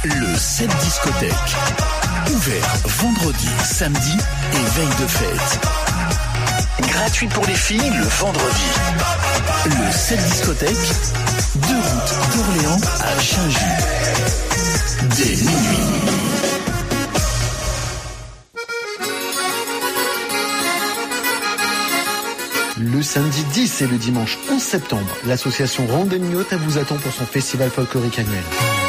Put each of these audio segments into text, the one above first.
Le 7 discothèque. Ouvert vendredi, samedi et veille de fête. Gratuit pour les filles le vendredi. Le 7 discothèque, de route d'Orléans à Chaingy. Dès minuit. Le samedi 10 et le dimanche 11 septembre, l'association Randonniote vous attend pour son festival folklorique annuel.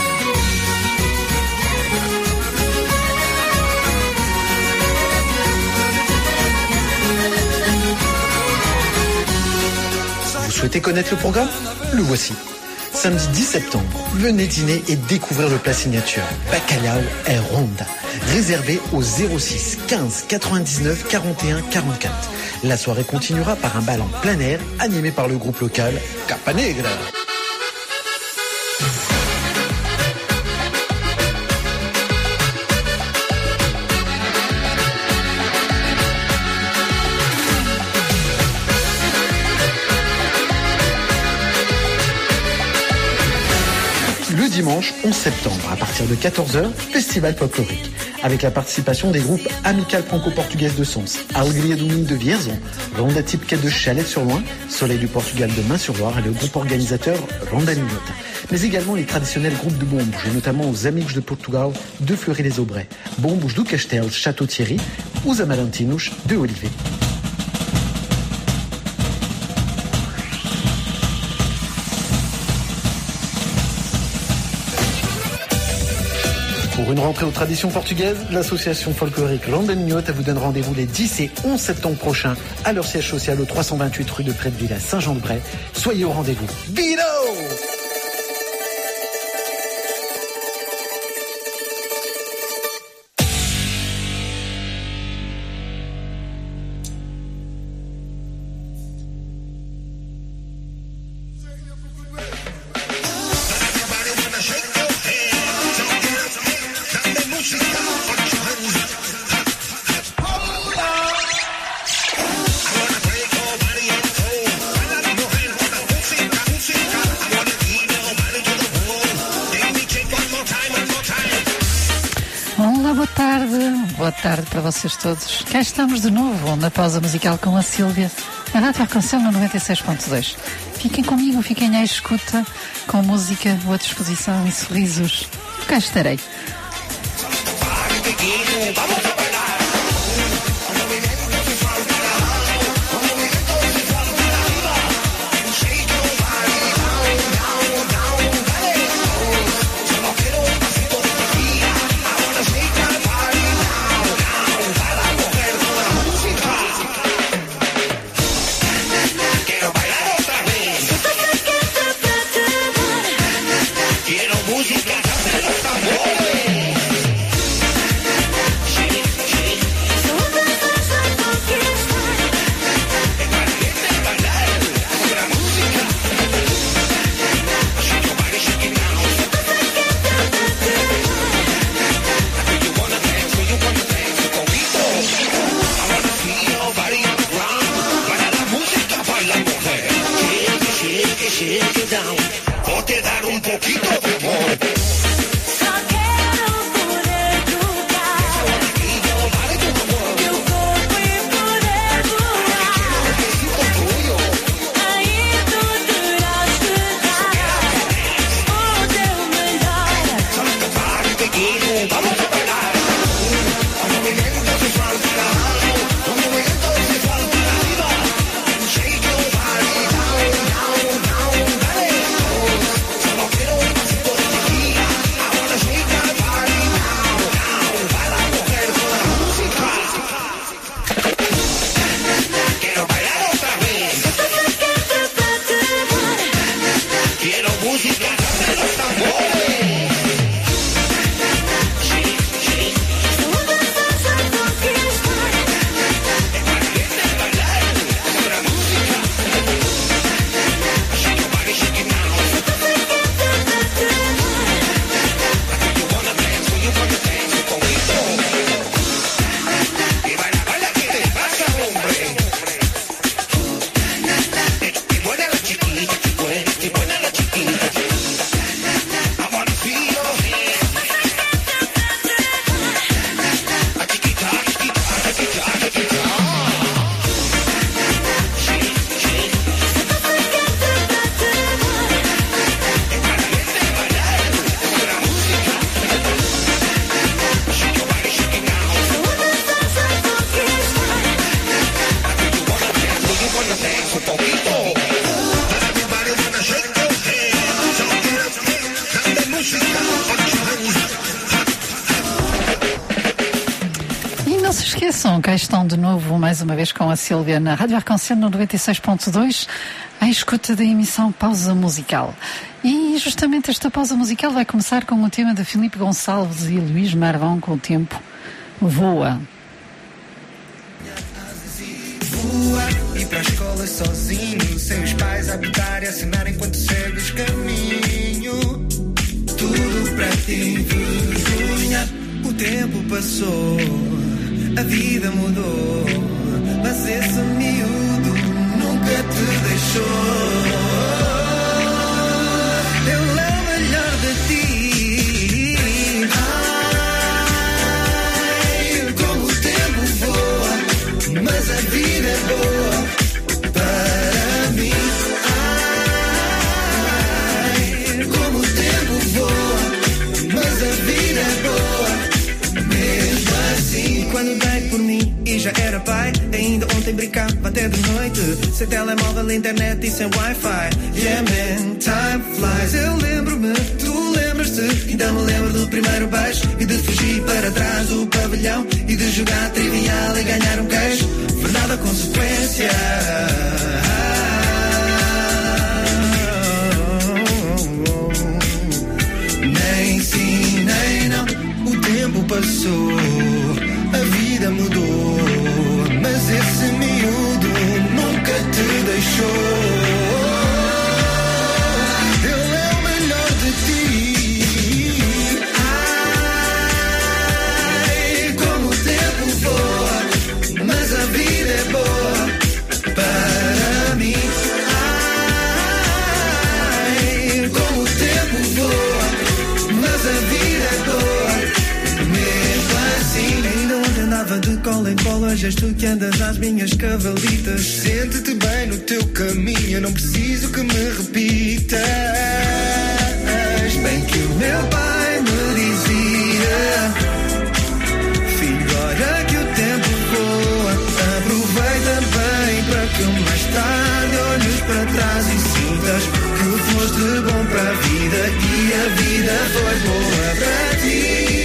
Vous souhaitez connaître le programme ? Le voici. Samedi 10 septembre, venez dîner et découvrir le plat signature Bacalhau et Ronda, réservé au 06 15 99 41 44. La soirée continuera par un bal en plein air animé par le groupe local Capa Negra. Le dimanche 11 septembre, à partir de 14h, festival folklorique, avec la participation des groupes Amicales Franco-Portugaises de Sens, Alegria do Minho de Vierzon, Ronda Tipquet de Chalette-sur-Loing, Soleil du Portugal de Main-sur-Loire et le groupe organisateur Randonniote, mais également les traditionnels groupes de Bombos, et notamment aux Amigos de Portugal de Fleury-les-Aubrais, Bombos do Castel, Château-Thierry, ou Amarantinos de Olivet. Pour une rentrée aux traditions portugaises, l'association folklorique Randonniote vous donne rendez-vous les 10 et 11 septembre prochains à leur siège social au 328 rue de Prédeville à Saint-Jean-de-Bray. Soyez au rendez-vous. Vino! Boa tarde para vocês todos. Cá estamos de novo na pausa musical com a Sílvia, na Rádio Arconcel no 96.2. Fiquem comigo, fiquem à escuta, com música, boa disposição e sorrisos. Cá estarei. som, cá estão de novo, mais uma vez com a Sílvia na Rádio Arconcel no 96.2, à escuta da emissão Pausa Musical. E justamente esta pausa musical vai começar com o tema de Filipe Gonçalves e Luís Marvão com o tempo Voa. Voa, ir para a escola sozinho, sem os pais a apitar e assinar enquanto segues caminho. Tudo para ti, vergonha. O tempo passou, a vida mudou, mas esse miúdo nunca te deixou. Ele é o melhor de ti. Ai, como o tempo voa, mas a vida é boa para mim. Ai, como o tempo voa, mas a vida é boa mesmo assim. Quando dei por mim e já era pai, ainda ontem brincava até de noite, sem telemóvel, internet e sem Wi-Fi. Yeah man, time flies. Eu lembro-me, tu lembras-te, ainda me lembro do primeiro beijo e de fugir para trás do pavilhão e de jogar trivial e ganhar um queijo. Verdade ou consequência? Nem sim, nem não. O tempo passou, a vida mudou, mas esse miúdo nunca te deixou. Ele é o melhor de ti. Ai, como o tempo voa, mas a vida é boa para mim. Ai, como o tempo voa, mas a vida é boa mesmo assim. Ainda ontem andava de cola em cola, hoje és tu que andas às minhas cavalitas. Sente-te bem no teu caminho, eu não preciso que me repitas. Bem que o meu pai me dizia: filho, olha que o tempo voa, aproveita bem para que mais tarde olhes para trás e sintas que foste bom para a vida e a vida foi boa para ti.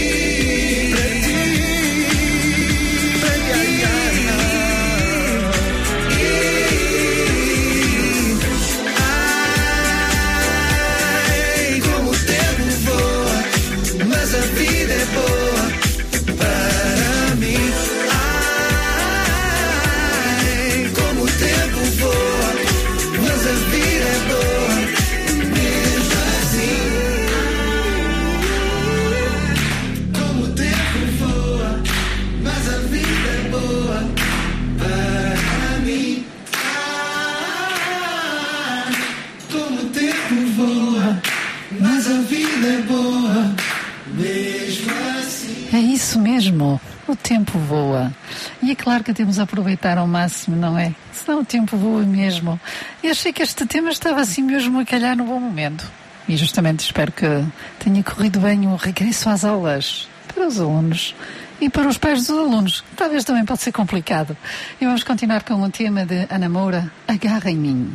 É isso mesmo, o tempo voa. E é claro que temos a aproveitar ao máximo, não é? Senão o tempo voa mesmo. E achei que este tema estava assim mesmo a calhar no bom momento. E justamente espero que tenha corrido bem o regresso às aulas para os alunos e para os pais dos alunos. Talvez também pode ser complicado. E vamos continuar com o tema de Ana Moura, Agarra em Mim.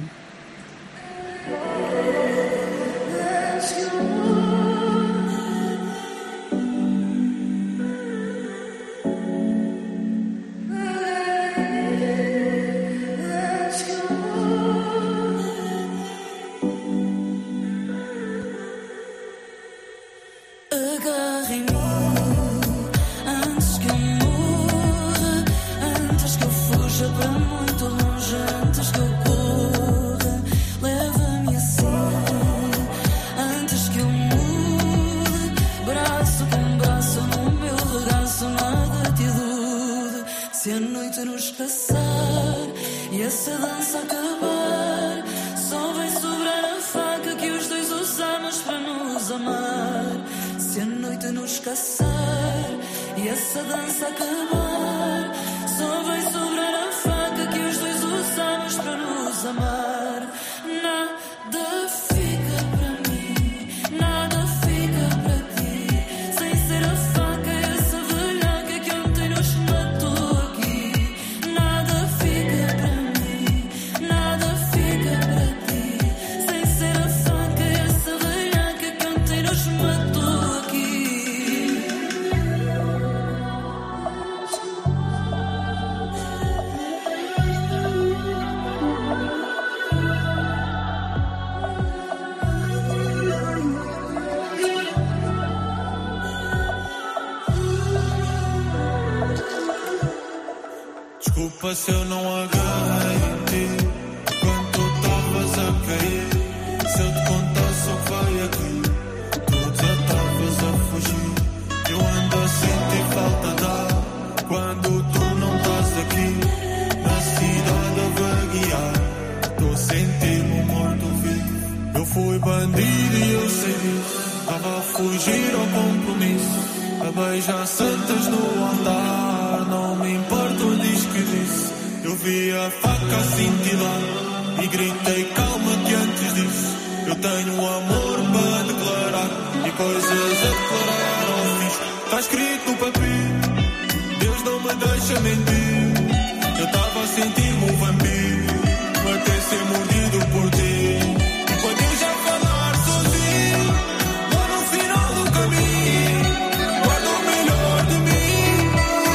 Desculpa se eu não agarrei em ti quando tu estavas a cair. Se eu te contasse o que vai aqui, tu já estavas a fugir. Eu ando a sentir falta de quando tu não estás aqui. Na cidade a vaguear, estou a sentir-me morto-vivo. Eu fui bandido e eu sei disso. Estava a fugir ao compromisso, a beijar santas no andar. Não me importa o diz que disse. Eu vi a faca a cintilar e gritei calma-te antes disso. Eu tenho amor para declarar e coisas a declarar ao fixe. Está escrito no papel, Deus não me deixa mentir. Eu estava a sentir-me um vampiro até ser mordido por ti. E quando eu já falar sozinho, lá no final do caminho, guarda o melhor de mim.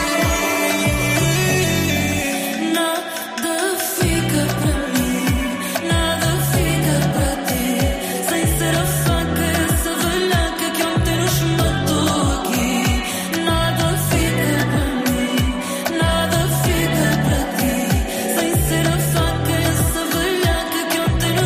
Nada fica para mim, nada fica para ti. Sem ser a faca, essa velhaca que ontem nos matou aqui. Nada fica para mim, nada fica para ti. Sem ser a faca, essa velhaca que ontem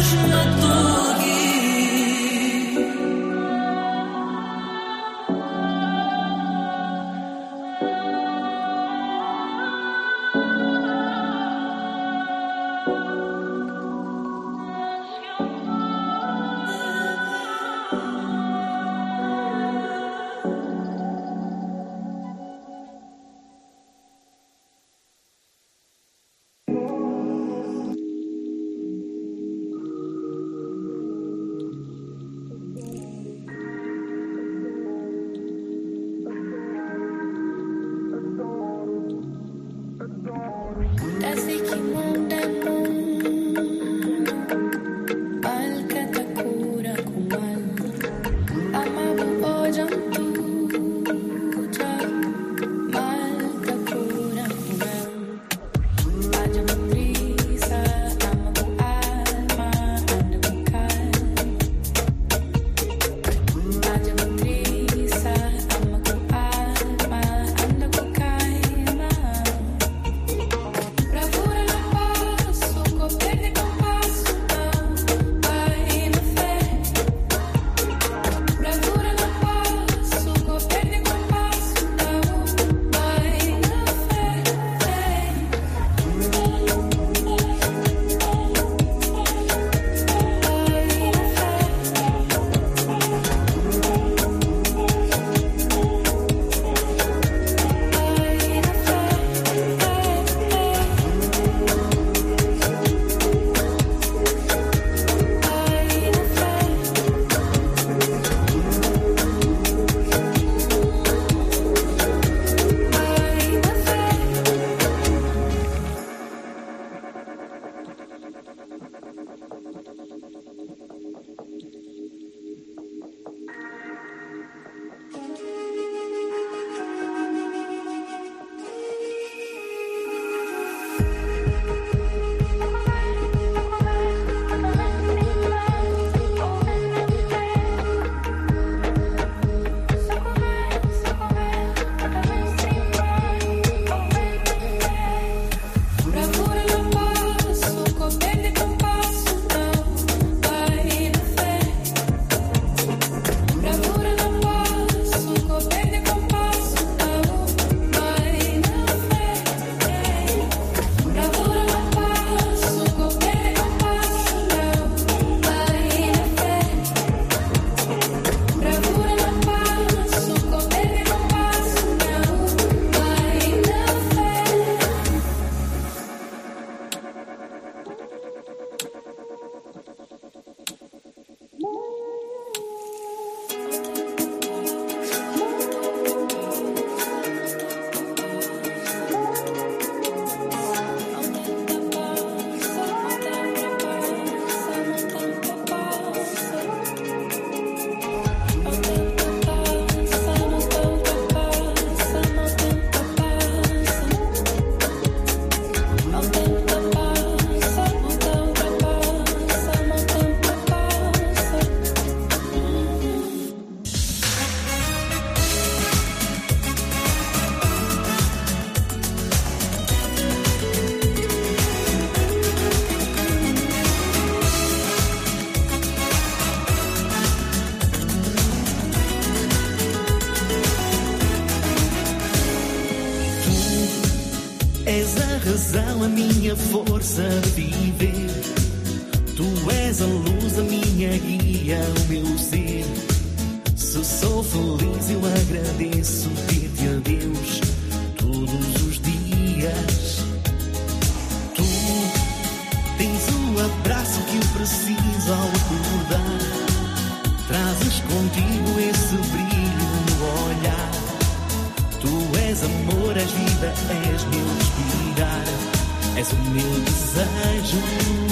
razão, a minha força de viver. Tu és a luz, a minha guia, o meu ser. Se sou feliz eu agradeço, dir-te adeus todos os dias. Tu tens o abraço que eu preciso ao acordar. Trazes contigo esse brilho no olhar. Tu és amor, és vida, és meu respirar. És o meu desejo.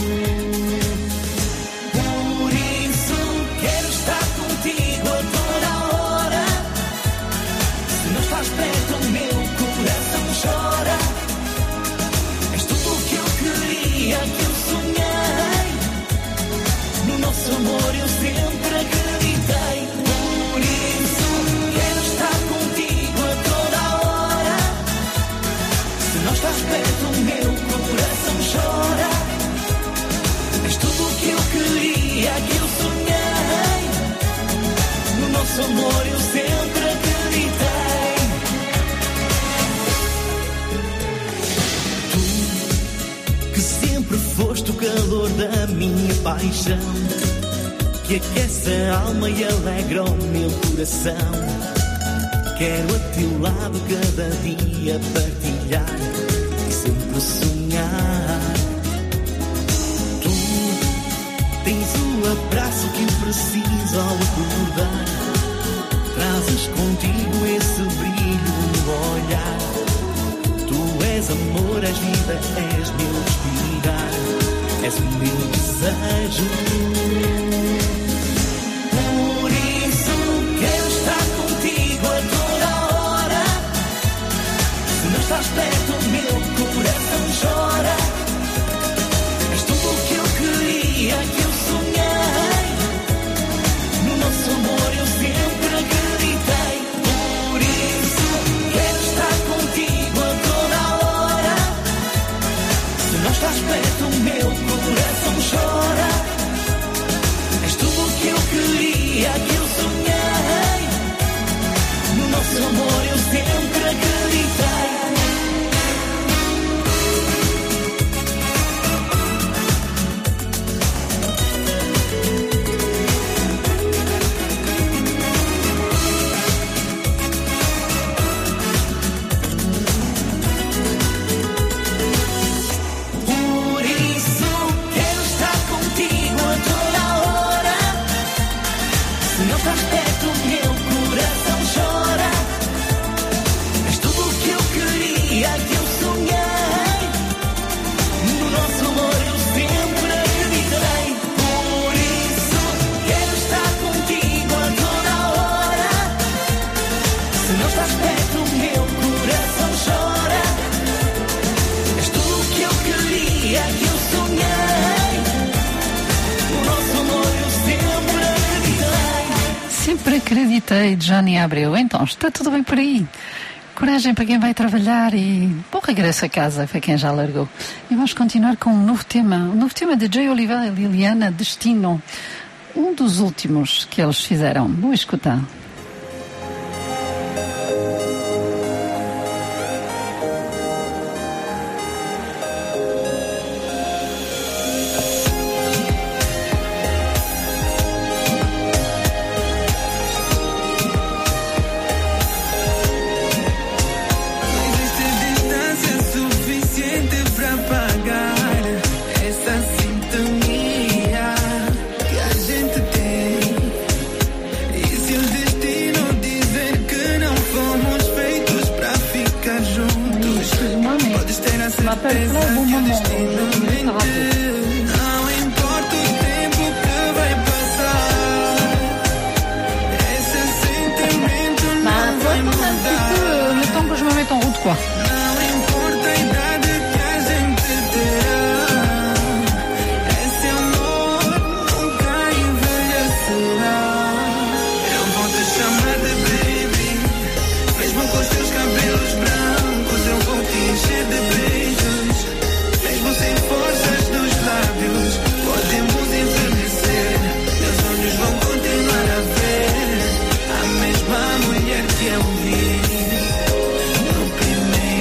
Por isso quero estar contigo a toda hora. Se não estás perto, o meu coração chora. És tudo o que eu queria, que eu sonhei. No nosso amor eu sempre acreditei. Por isso quero estar contigo a toda hora. Se não estás perto, o meu coração chora. És tudo o que eu queria, que eu sonhei. No nosso amor eu sempre acreditei. Tu, que sempre foste o calor da minha paixão, que aquece a alma e alegra o meu coração. Quero a teu lado cada dia partilhar e sempre sonhar. Tu tens o abraço que eu preciso ao acordar. Trazes contigo esse brilho no olhar. Tu és amor, és vida, és meu respirar. És o meu desejo. Por isso quero estar contigo a toda hora. Se não estás perto, o meu coração chora. És tudo o que eu queria, que eu sonhei. No nosso amor eu sempre acreditei. Por isso quero estar contigo a toda hora. Se não estás perto, o meu coração chora. És tudo o que eu queria, que eu sonhei. No nosso amor eu sempre acreditei. Por isso quero estar contigo a toda hora. Se não estás perto, o meu coração chora. És tudo o que eu queria, que eu sonhei. No nosso amor eu sempre acreditei. Por isso quero estar contigo a toda hora. Se não estás perto, o meu coração chora. És tudo o que eu queria, que eu sonhei. No nosso amor eu sempre acreditei. Sempre acreditei, Johnny Abreu. Então, está tudo bem por aí? Coragem para quem vai trabalhar e bom regresso a casa para quem já largou. E vamos continuar com um novo tema de Jay Oliveira e Liliana, Destino. Um dos últimos que eles fizeram. Vou escutar. Existe distância suficiente para pagar essa sintonia que a gente tem. E se o destino dizer que não fomos feitos para ficar juntos, podes ter a certeza que o destino mente. Não importa o tempo que vai passar, esse sentimento não vai mudar. Le temps que je me mette en route, quoi. Não importa a idade que a gente terá, esse amor nunca envelhecerá. Eu vou te chamar de baby, mesmo com os teus cabelos brancos. Eu vou te encher de beijos, mesmo sem forças dos lábios. Podemos envelhecer, meus olhos vão continuar a ver a mesma mulher que eu vi no primeiro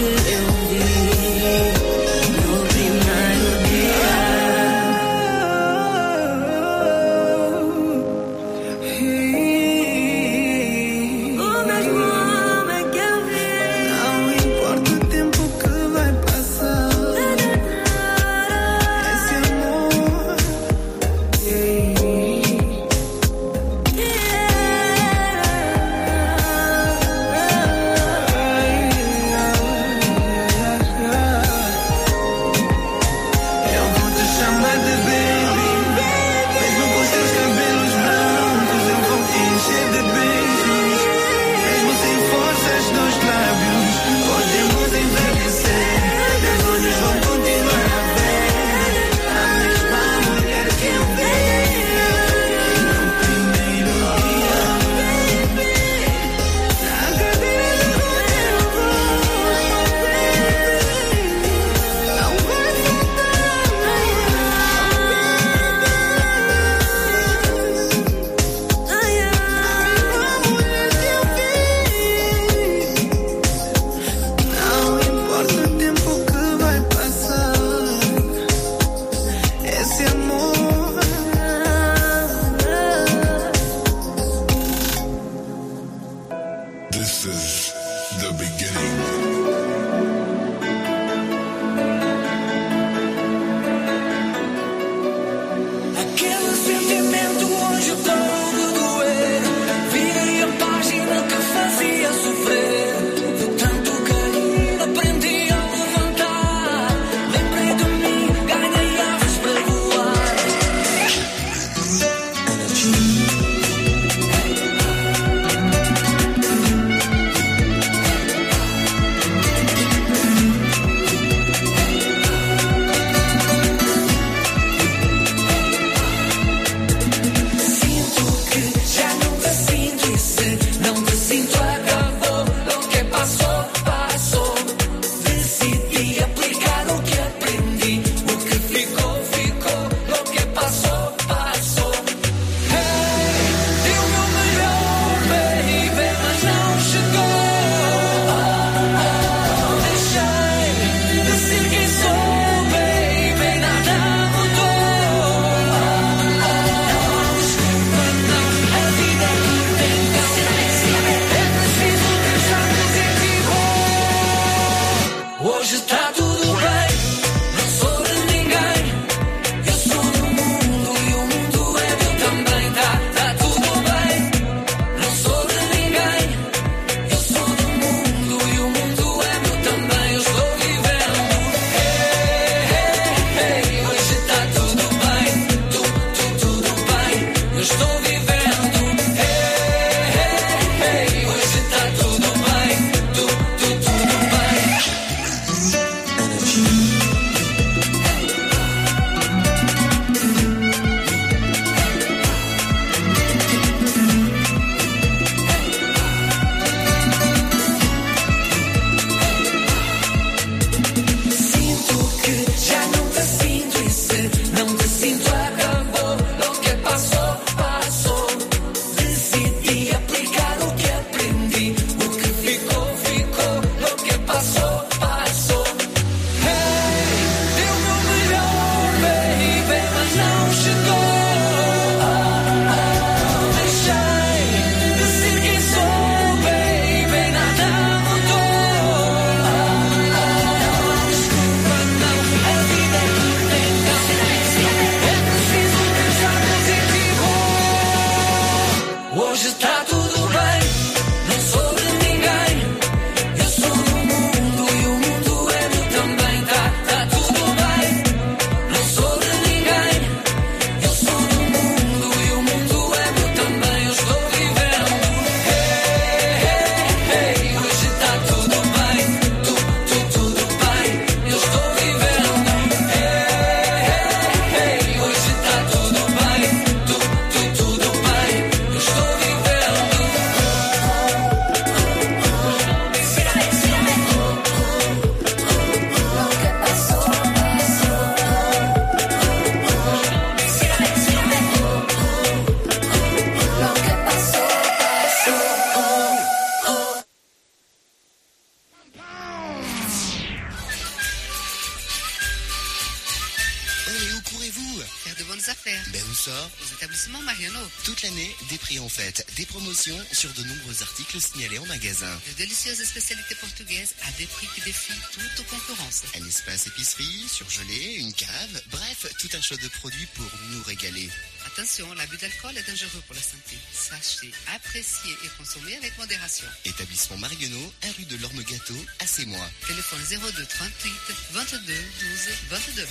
eu vi no primeiro dia. O mesmo homem que eu vi. Não importa o tempo que vai passar, esse amor, eu vou te chamar de baby, mesmo com seus cabelos brancos, eu vou te encher de beijos, mesmo sem forças nos lábios, podemos envelhecer, meus olhos vão continuar a ver a mesma mulher que eu vi no primeiro dia. Na cadeira do tempo, não vai não importa o tempo que vai passar, esse amor. This is the beginning. Aquele sentimento hoje todo doer. Virei a página que fazia sofrer. De tanto cair, aprendi a levantar. Lembrei de mim, ganhei aves para voar. bonnes affaires. Ben où ça? Aux établissements Marionneau. Toute l'année, des prix en fête, des promotions sur de nombreux articles signalés en magasin. De délicieuses spécialités portugaises à des prix qui défient toute concurrence. Un espace épicerie, surgelé, une cave, bref, tout un choix de produits pour nous régaler. Attention, l'abus d'alcool est dangereux pour la santé. Sachez, apprécier et consommer avec modération. Établissement Marionneau, 1 rue de l'Orme-Gâteau, à Sémois. Téléphone 02 38 22 12 22.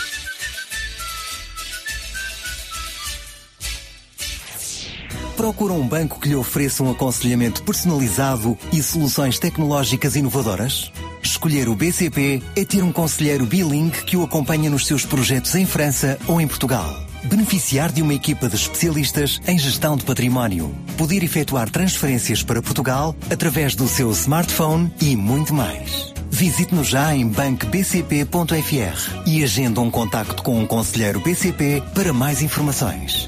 Procura um banco que lhe ofereça um aconselhamento personalizado e soluções tecnológicas inovadoras? Escolher o BCP é ter um conselheiro bilingue que o acompanha nos seus projetos em França ou em Portugal. Beneficiar de uma equipa de especialistas em gestão de património. Poder efetuar transferências para Portugal através do seu smartphone e muito mais. Visite-nos já em bancobcp.fr e agenda um contacto com um conselheiro BCP para mais informações.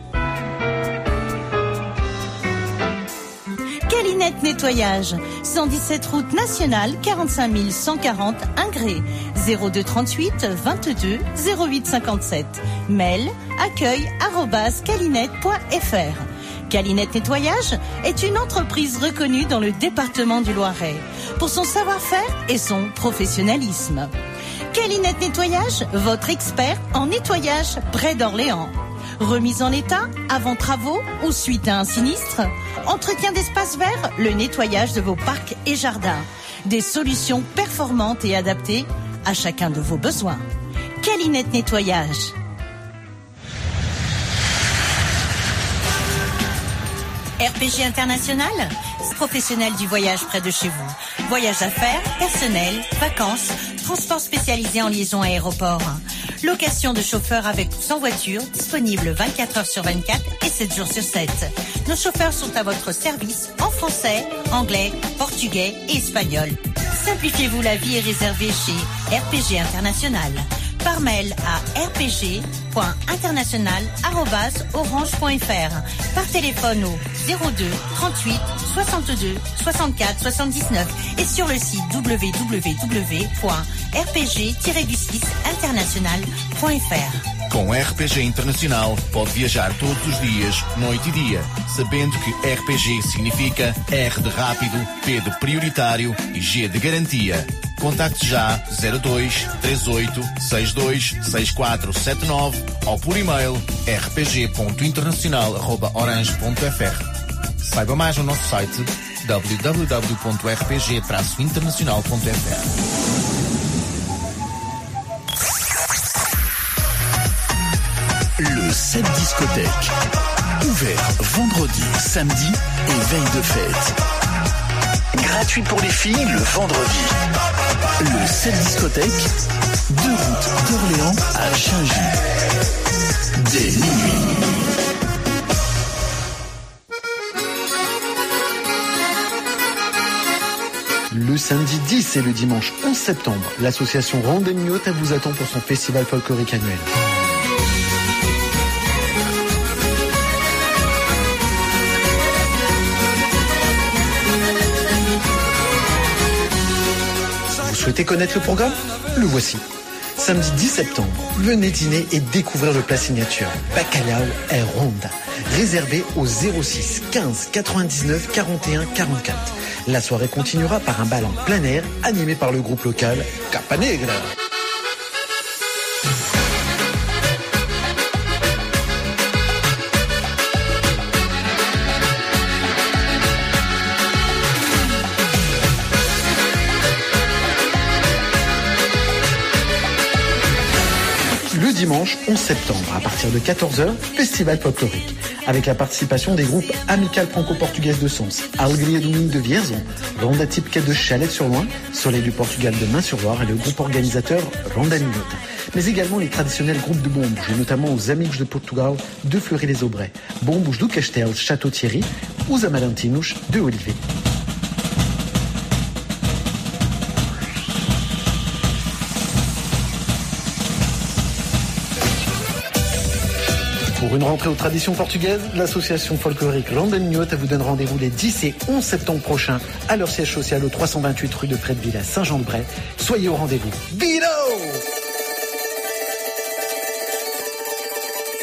Calinette Nettoyage, 117 route nationale, 45 140 Ingré, 02 38 22 08 57. Mail accueil@calinette.fr. Calinette Nettoyage est une entreprise reconnue dans le département du Loiret pour son savoir-faire et son professionnalisme. Calinette Nettoyage, votre expert en nettoyage près d'Orléans. Remise en état, avant travaux ou suite à un sinistre. Entretien d'espaces verts, le nettoyage de vos parcs et jardins. Des solutions performantes et adaptées à chacun de vos besoins. Calinette Nettoyage. RPG International, professionnel du voyage près de chez vous. Voyage d'affaires, personnel, vacances, transport spécialisé en liaison aéroport. Location de chauffeurs avec ou sans voiture, disponible 24 heures sur 24 et 7 jours sur 7. Nos chauffeurs sont à votre service en français, anglais, portugais et espagnol. Simplifiez-vous la vie et réservez chez RPG International. Par mail à rpg.international@orange.fr. Par téléphone au 02 38 62 64 79 et sur le site www.rpg-international.fr. Com RPG Internacional pode viajar todos os dias, noite e dia, sabendo que RPG significa R de rápido, P de prioritário e G de garantia. Contacte já 02 38 62 6479 ou por e-mail rpg.internacional@orange.fr. Saiba mais no nosso site www.rpg-internacional.fr. Le 7 discothèque. Ouvert vendredi, samedi et veille de fête. Gratuit pour les filles le vendredi. Le 7 discothèque. 2 routes d'Orléans à Chaingy. Dès minuit. Le samedi 10 et le dimanche 11 septembre, l'association Ronde Mignotte vous attend pour son festival folklorique annuel. Vous souhaitez connaître le programme? Le voici. Samedi 10 septembre, venez dîner et découvrir le plat signature Bacalhau et Ronda, réservé au 06 15 99 41 44. La soirée continuera par un bal en plein air animé par le groupe local Capa Negra. Le dimanche 11 septembre, à partir de 14h, festival folklorique, avec la participation des groupes Amicale Franco-Portugaise de Sons, Alegria do Minho de Vierzon, Ronda Típica de Chalette-sur-Loing, Soleil du Portugal de Main-sur-Loire et le groupe organisateur Ronda Mignotte. Mais également les traditionnels groupes de Bombouche, et notamment aux Amigos de Portugal de Fleury-les-Aubrais, Bombouche do Castel, Château-Thierry, ou Amalantinus de Olivet. Pour une rentrée aux traditions portugaises, l'association folklorique Ronda Mignotte vous donne rendez-vous les 10 et 11 septembre prochains à leur siège social au 328 rue de Fredville à Saint-Jean-de-Bray. Soyez au rendez-vous. Bino!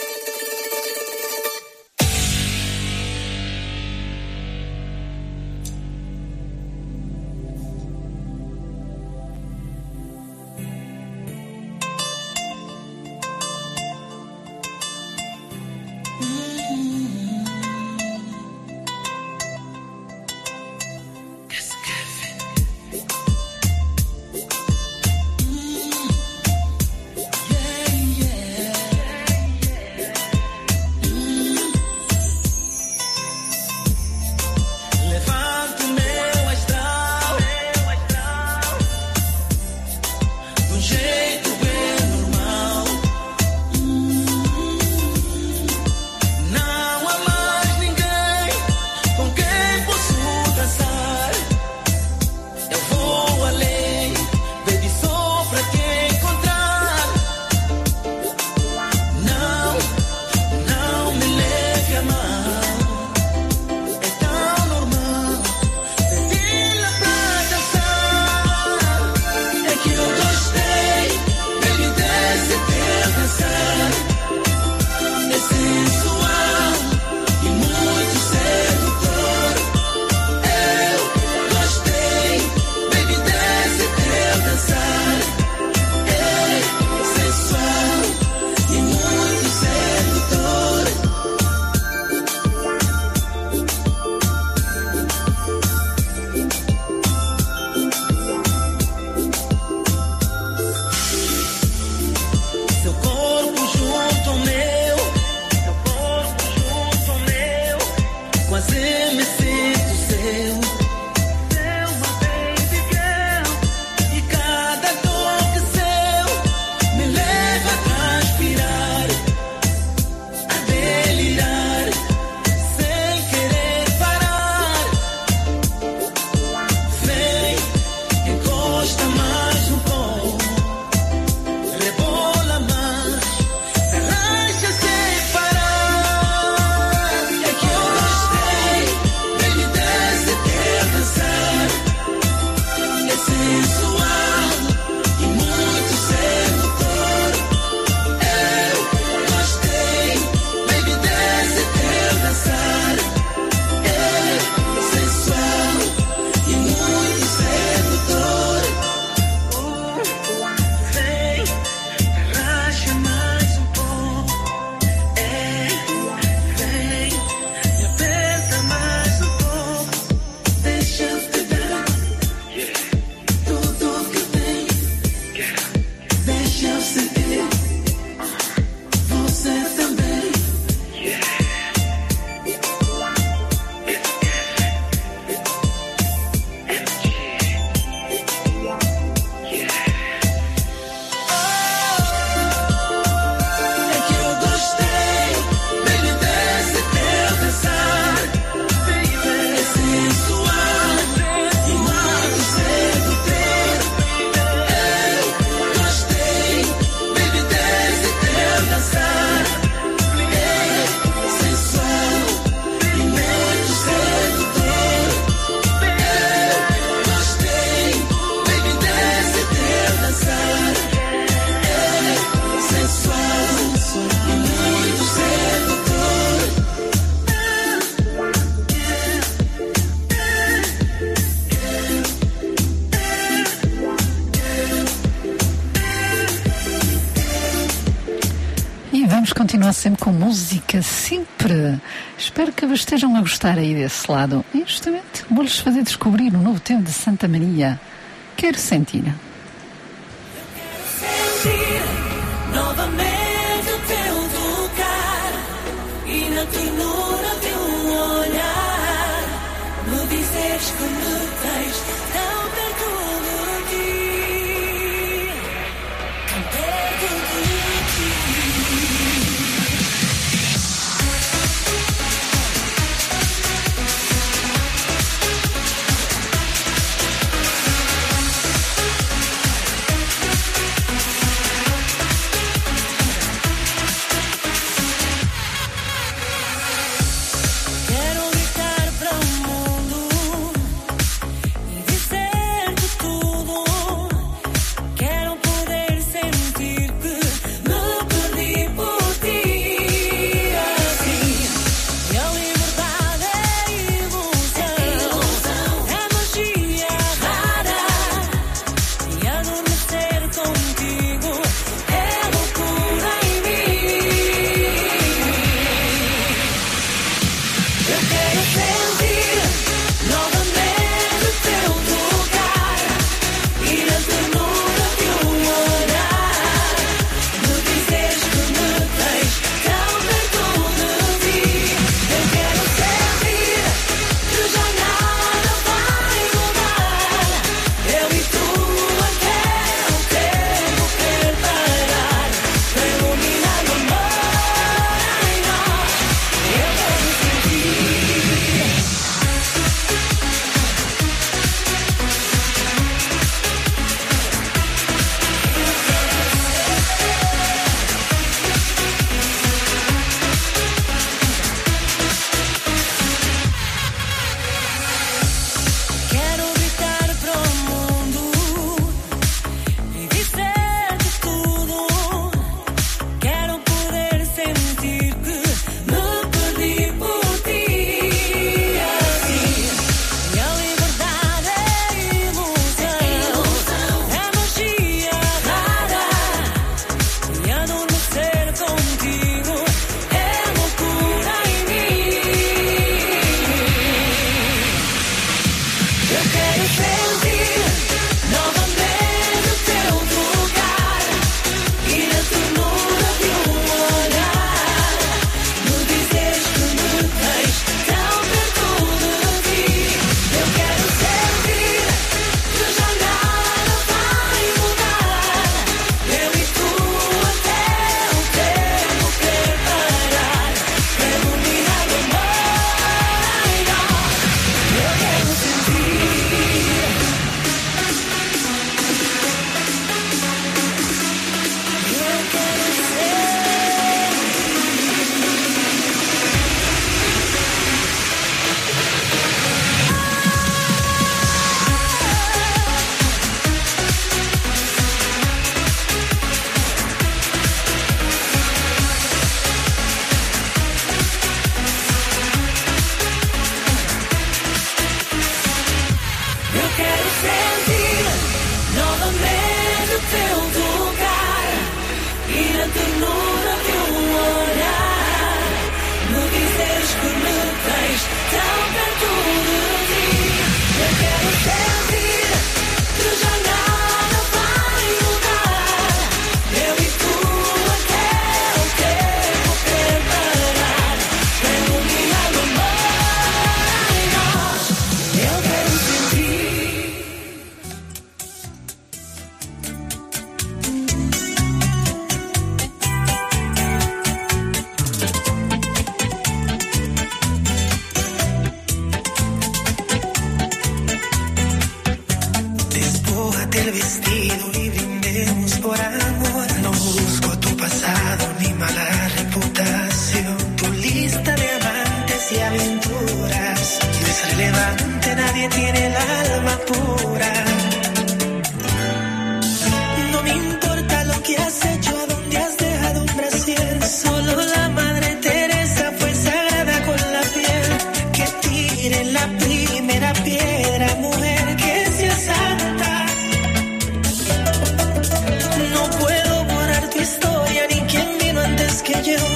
vamos continuar sempre com música, sempre. Espero que estejam a gostar aí desse lado. E justamente vou-lhes fazer descobrir um novo tema de Santa Maria. Quero sentir. Sentir novamente o teu tocar e na ternura o teu olhar, me dizeres que me tens tão perto de ti, tão perto de ti. que yo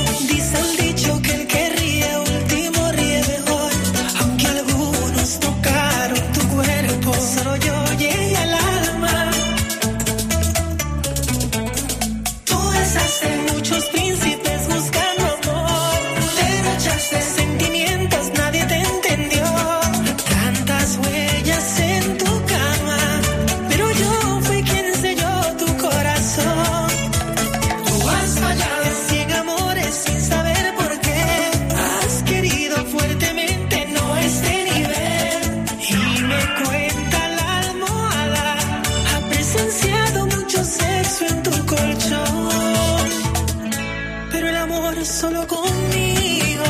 solo conmigo.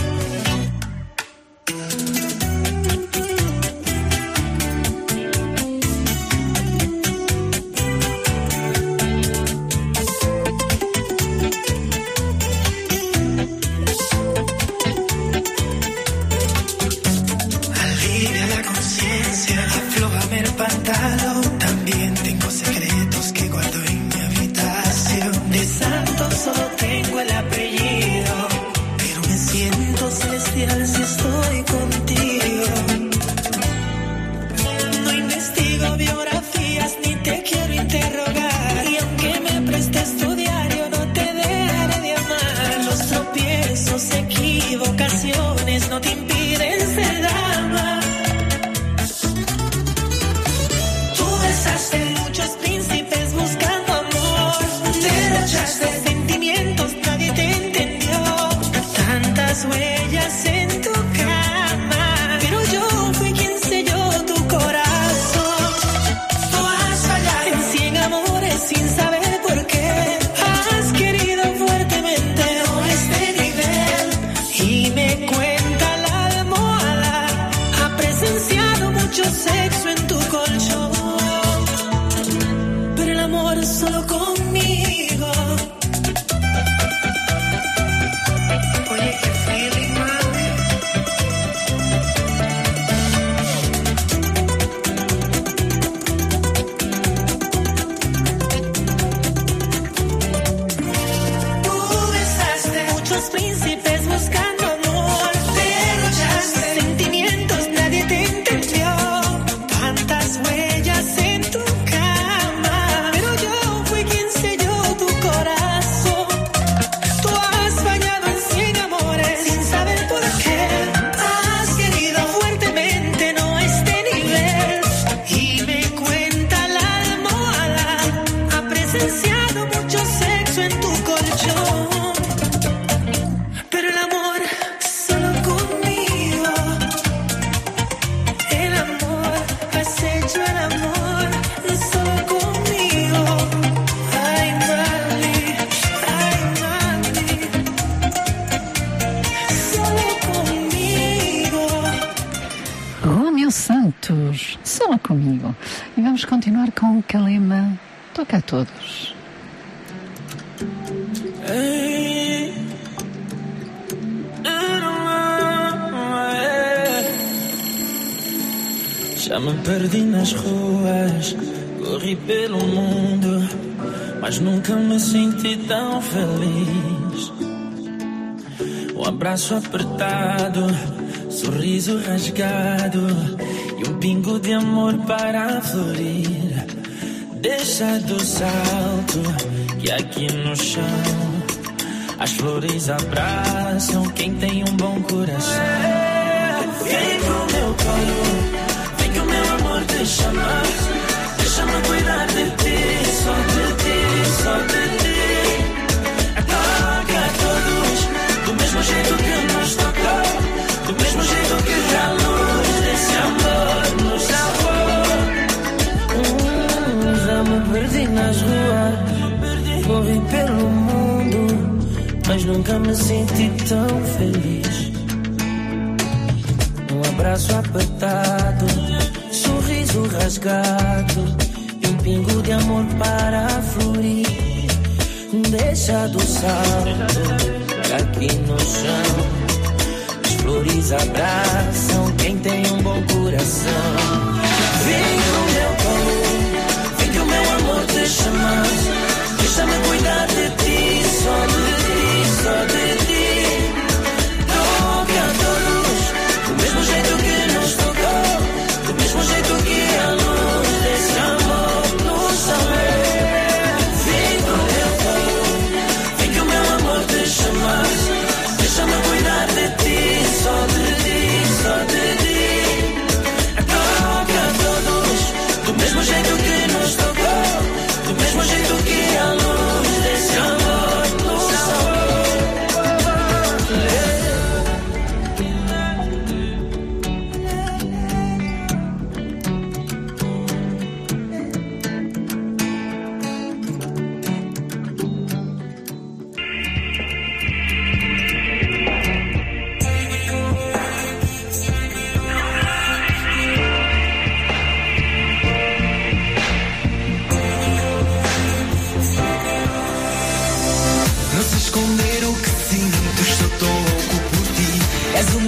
Alivia la conciencia, aflójame el pantalón. También tengo secretos que guardo en mi habitación. De santo solo tengo el apellido, pero me siento celestial si estoy contigo. No investigo biografías ni te quiero interrogar, y aunque me prestes tu diario no te dejaré de amar. Los tropiezos, equivocaciones no te impiden ser dama. Tú besaste muchos príncipes buscando amor, derrochaste sentimientos, nadie te entendió. Tantas huellas en tu cama, pero yo fui quien selló tu corazón. Tú has fallado en 100 amores sin saber por qué. Has querido fuertemente no este nivel, y me cuenta la almohada, ha presenciado mucho sexo en tu colchón. Pero el amor solo conmigo. Oye, qué feeling, mami. Tú besaste muchos príncipes buscando amor, derrochaste sentimientos, nadie te entendió. Tantas huellas en tu cama, pero yo fui quien selló tu corazón. Tú has fallado en 100 amores sin saber por qué. Has querido fuertemente no a este nivel, y me cuenta la almohada, ha presenciado mucho sexo en tu colchón. Pero el amor solo conmigo. El amor has hecho el amor solo conmigo. Ay, mami, solo conmigo. Romeu Santos, só comigo. E vamos continuar com o Kalema. Toca a todos. Já me perdi nas ruas, corri pelo mundo, mas nunca me senti tão feliz. Um abraço apertado, sorriso rasgado e um pingo de amor para florir. Deixa do salto que aqui no chão as flores abraçam quem tem um bom coração. Vem pro meu colo, vem que o meu amor te chama. Deixa-me cuidar de ti, só de ti, só de ti. Toca a todos, do mesmo jeito que nos tocou, do mesmo jeito que a luz desse amor nos salvou. Já me perdi nas ruas, corri pelo mundo, mas nunca me senti tão feliz. Um abraço apertado, sorriso rasgado e um pingo de amor para florir. Deixa do salto que aqui no chão as flores abraçam quem tem um bom coração. Vem no meu colo, vem que o meu amor te chama. Deixa-me cuidar de ti, só de ti, só de ti. Toca a todos, do mesmo jeito que nos tocou, do mesmo jeito que a luz desse amor nos salvou. Vem pro meu colo, vem que o meu amor te chama. Deixa-me cuidar de ti, só de ti, só de ti. Toca a todos,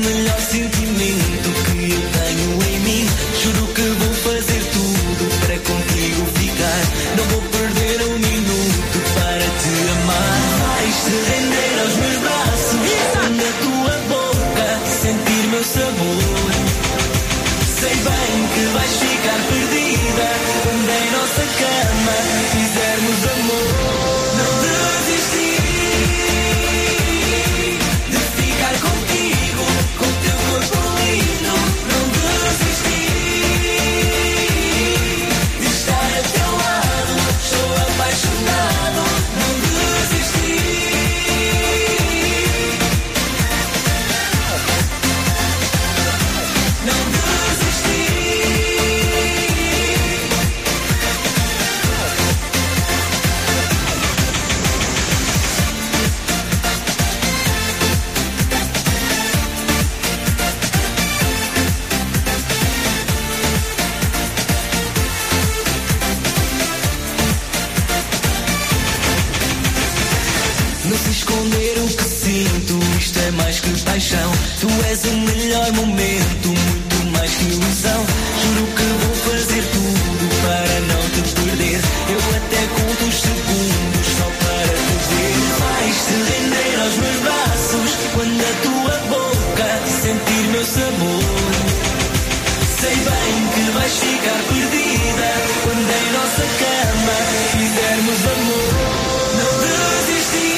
melhor sentimento que eu tenho em mim. Juro que vou fazer tudo para contigo ficar. Não vou perder um minuto para te amar. Vais-te render aos meus braços, na tua boca sentir meu sabor. Sei bem que vais ficar perdida quando em nossa cama fizermos amor. Não desisti de ficar contigo, com teu corpo lindo. Não desisti de estar a teu lado. Estou apaixonado. Não desisti. Não desisti. Não se esconder o que sinto, isto é mais que paixão. Tu és o melhor momento, muito mais que ilusão. Juro que vou fazer tudo para não te perder. Eu até conto os segundos só para te ver. Vais-te render aos meus braços quando a tua boca sentir meu sabor. Sei bem que vais ficar perdida quando em nossa cama fizermos amor. Não desisti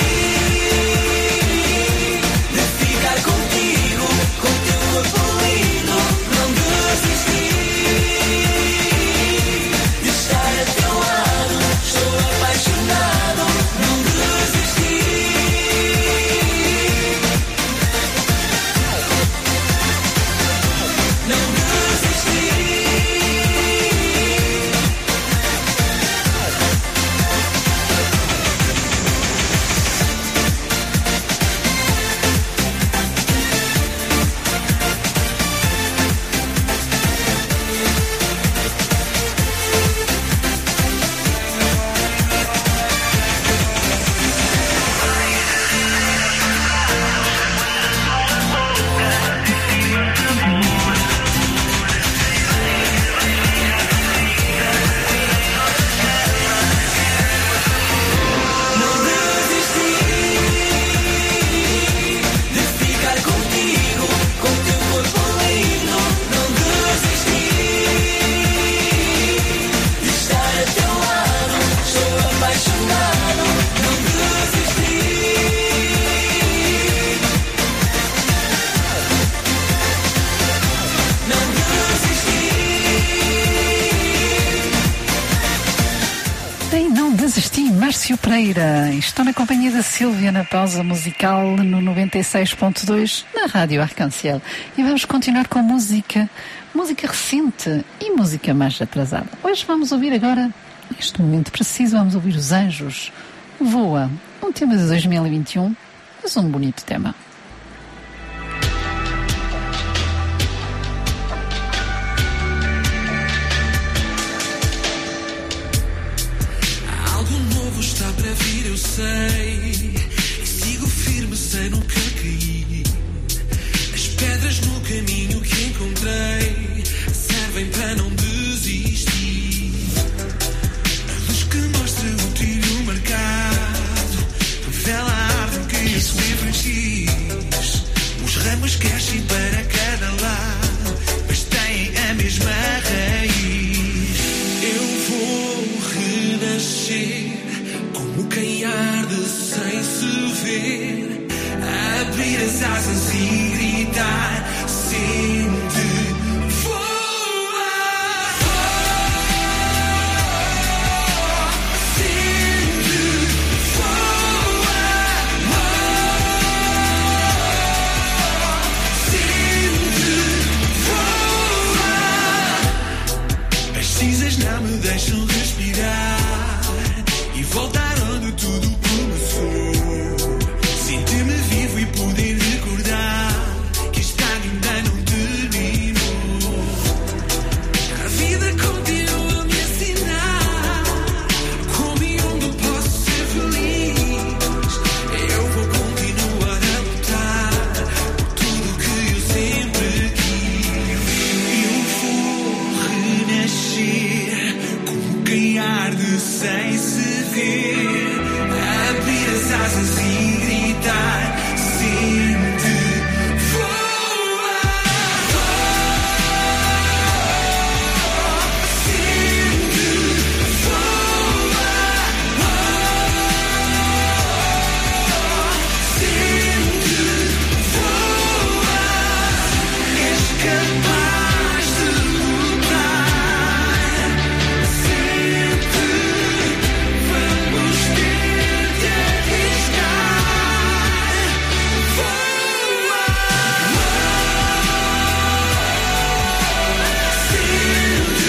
de ficar contigo, com teu corpo lindo. Não desisti de estar a teu lado. Estou apaixonado. Não desisti. Não desisti. Não desisti de ficar contigo, com teu corpo lindo. Não desisti de estar a teu lado. Estou apaixonado. Não desisti. Não desisti. Bem, não desisti, Márcio Pereira. Estou na companhia da Sílvia na pausa musical no 96.2 na Rádio Arc-en-Ciel. E vamos continuar com música recente e música mais atrasada. Hoje vamos ouvir agora, neste momento preciso, vamos ouvir Os Anjos. Voa, um tema de 2021, mas um bonito tema. Algo novo está para vir, eu sei. Sigo firme sem nunca cair. As pedras no caminho que encontrei servem para não desistir. A luz que mostra o trilho marcado revela a árvore que eu sempre quis. Os ramos crescem para cada lado, mas têm a mesma raiz. Eu vou renascer como quem arde sem se ver. Abrir as asas e gritar. Sente, voa, sente, voa, sente, voa. As cinzas não me deixam respirar e voltar onde tudo começou. Sentir-me vivo e poder recordar que este ano ainda não terminou. A vida continua a me ensinar como e onde posso ser feliz. Eu vou continuar a lutar por tudo que eu baby. Abrir as asas e gritar, sinto voar. Sinto voar. Sinto voar. És capaz de lutar. Sinto, vamos ter de arriscar. Voar. Sinto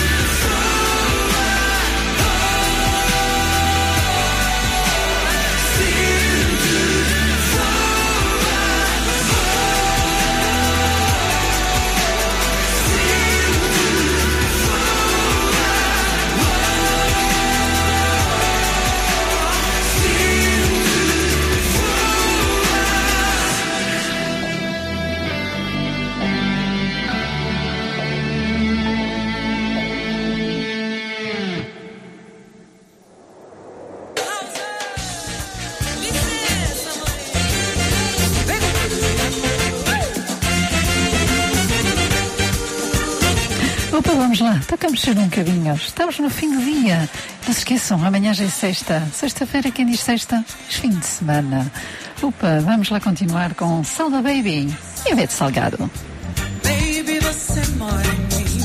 Opa, vamos lá, tocamos ser um bocadinho. Estamos no fim do dia. Não se esqueçam, amanhã já é sexta. Sexta-feira, quem diz sexta, diz fim de semana. Opa, vamos lá continuar com Salva Baby e Ivete Salgado. Baby, você mora em mim.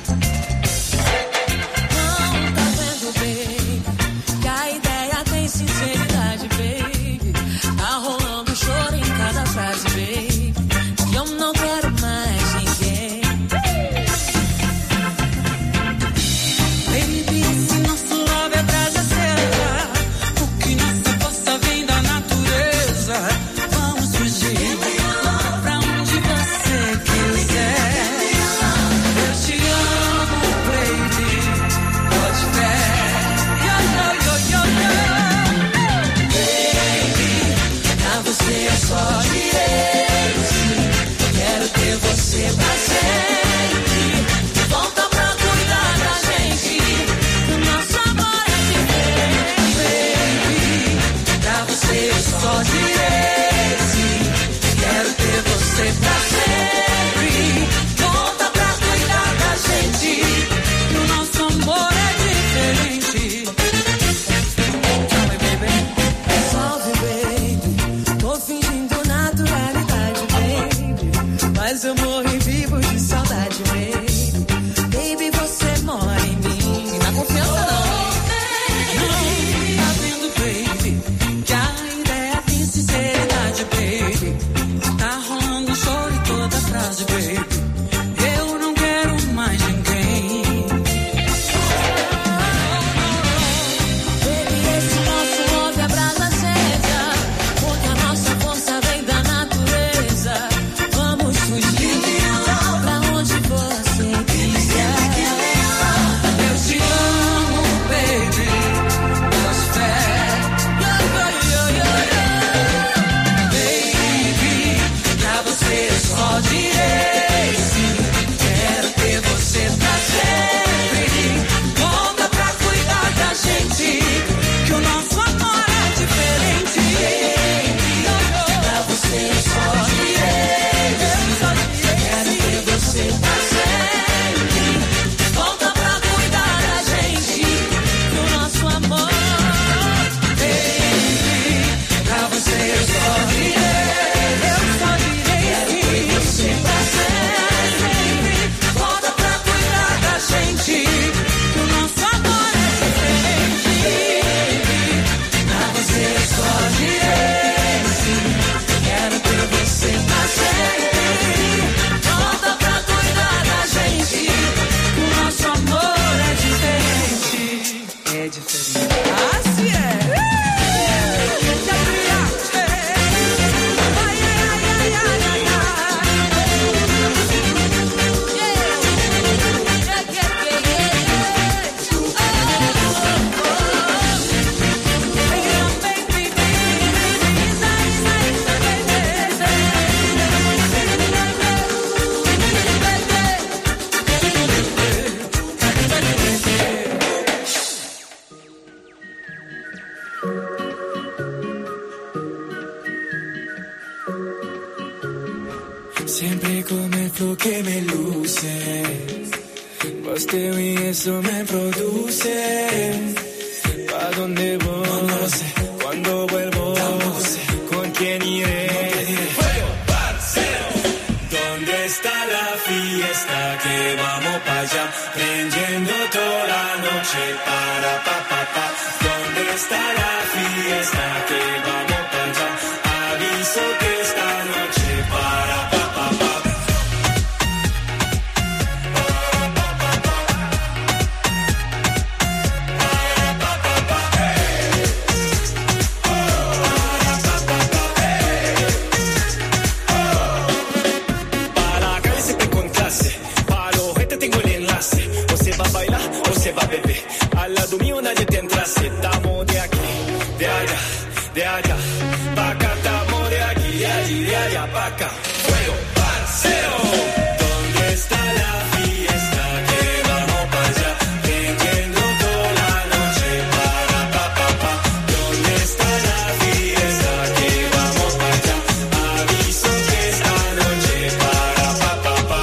Não tá vendo, baby, que a ideia tem sinceridade, baby. Tá rolando choro em cada frase, baby. E eu não quero mais ninguém. Baby, esse nosso love é trajetória. O que nossa força vem da natureza. Vamos fugir pra onde você quiser. Eu te amo, baby. Pode fé. Yo, yo, yo, yo, yo. Baby, pra você é só direito. Quero ter você pra sempre. Volta pra cuidar da gente. O nosso amor é diferente, baby. Pra você é só direito. Quero ter você pra sempre. Volta pra cuidar da gente. O nosso amor é diferente. Salve, baby. Salve, baby. Tô fingindo naturalidade, baby. Mas eu morro e vivo de saudade, baby. Baby, você mora em mim. Na confiança não. Não, tá vendo, baby, que a ideia tem sinceridade, baby. Tá rolando choro em toda frase, baby. Eu não quero mais ninguém. Baby, esse nosso love é brasa acesa. Porque a nossa força vem da natureza. Vamos fugir pra onde você quiser. Eu te amo, baby. Deus fé. Yo, yo, yo, yo, yo. Baby, pra você é só direito. Quero ter você pra sempre. Volta pra cuidar da gente. Que o nosso amor é diferente. Pra você é só direito. Quero ter você pra sempre. Volta pra cuidar da gente. Que o nosso amor, baby, pra você é só direito. Quero ter você pra sempre. Volta pra cuidar da gente. Que o nosso amor é diferente. Pra você é só direito. Quero ter você pra sempre. Volta pra cuidar da gente. Que o nosso amor é diferente. É diferente. Assim é. eso me produce. ¿Pa' dónde voy? No lo sé. ¿Cuándo vuelvo? Tampoco sé. ¿Con quién iré? Fuego, parcero. ¿Dónde está la fiesta? Que vamos para allá. Prendiendo toda la noche para pa pa pa. ¿Dónde está la fiesta? Que vamos para allá. Aviso que esta noche para pa pa pa. Va a beber, al lado mío nadie te entrase. Estamos de aquí, de allá, pa' acá. Estamos de aquí, de allá, pa' acá. Fuego, parcero. ¿Dónde está la fiesta? Que vamos para allá. Prendiendo toda la noche para pa, pa, pa. ¿Dónde está la fiesta? Que vamos para allá. Aviso que esta noche para pa, pa, pa.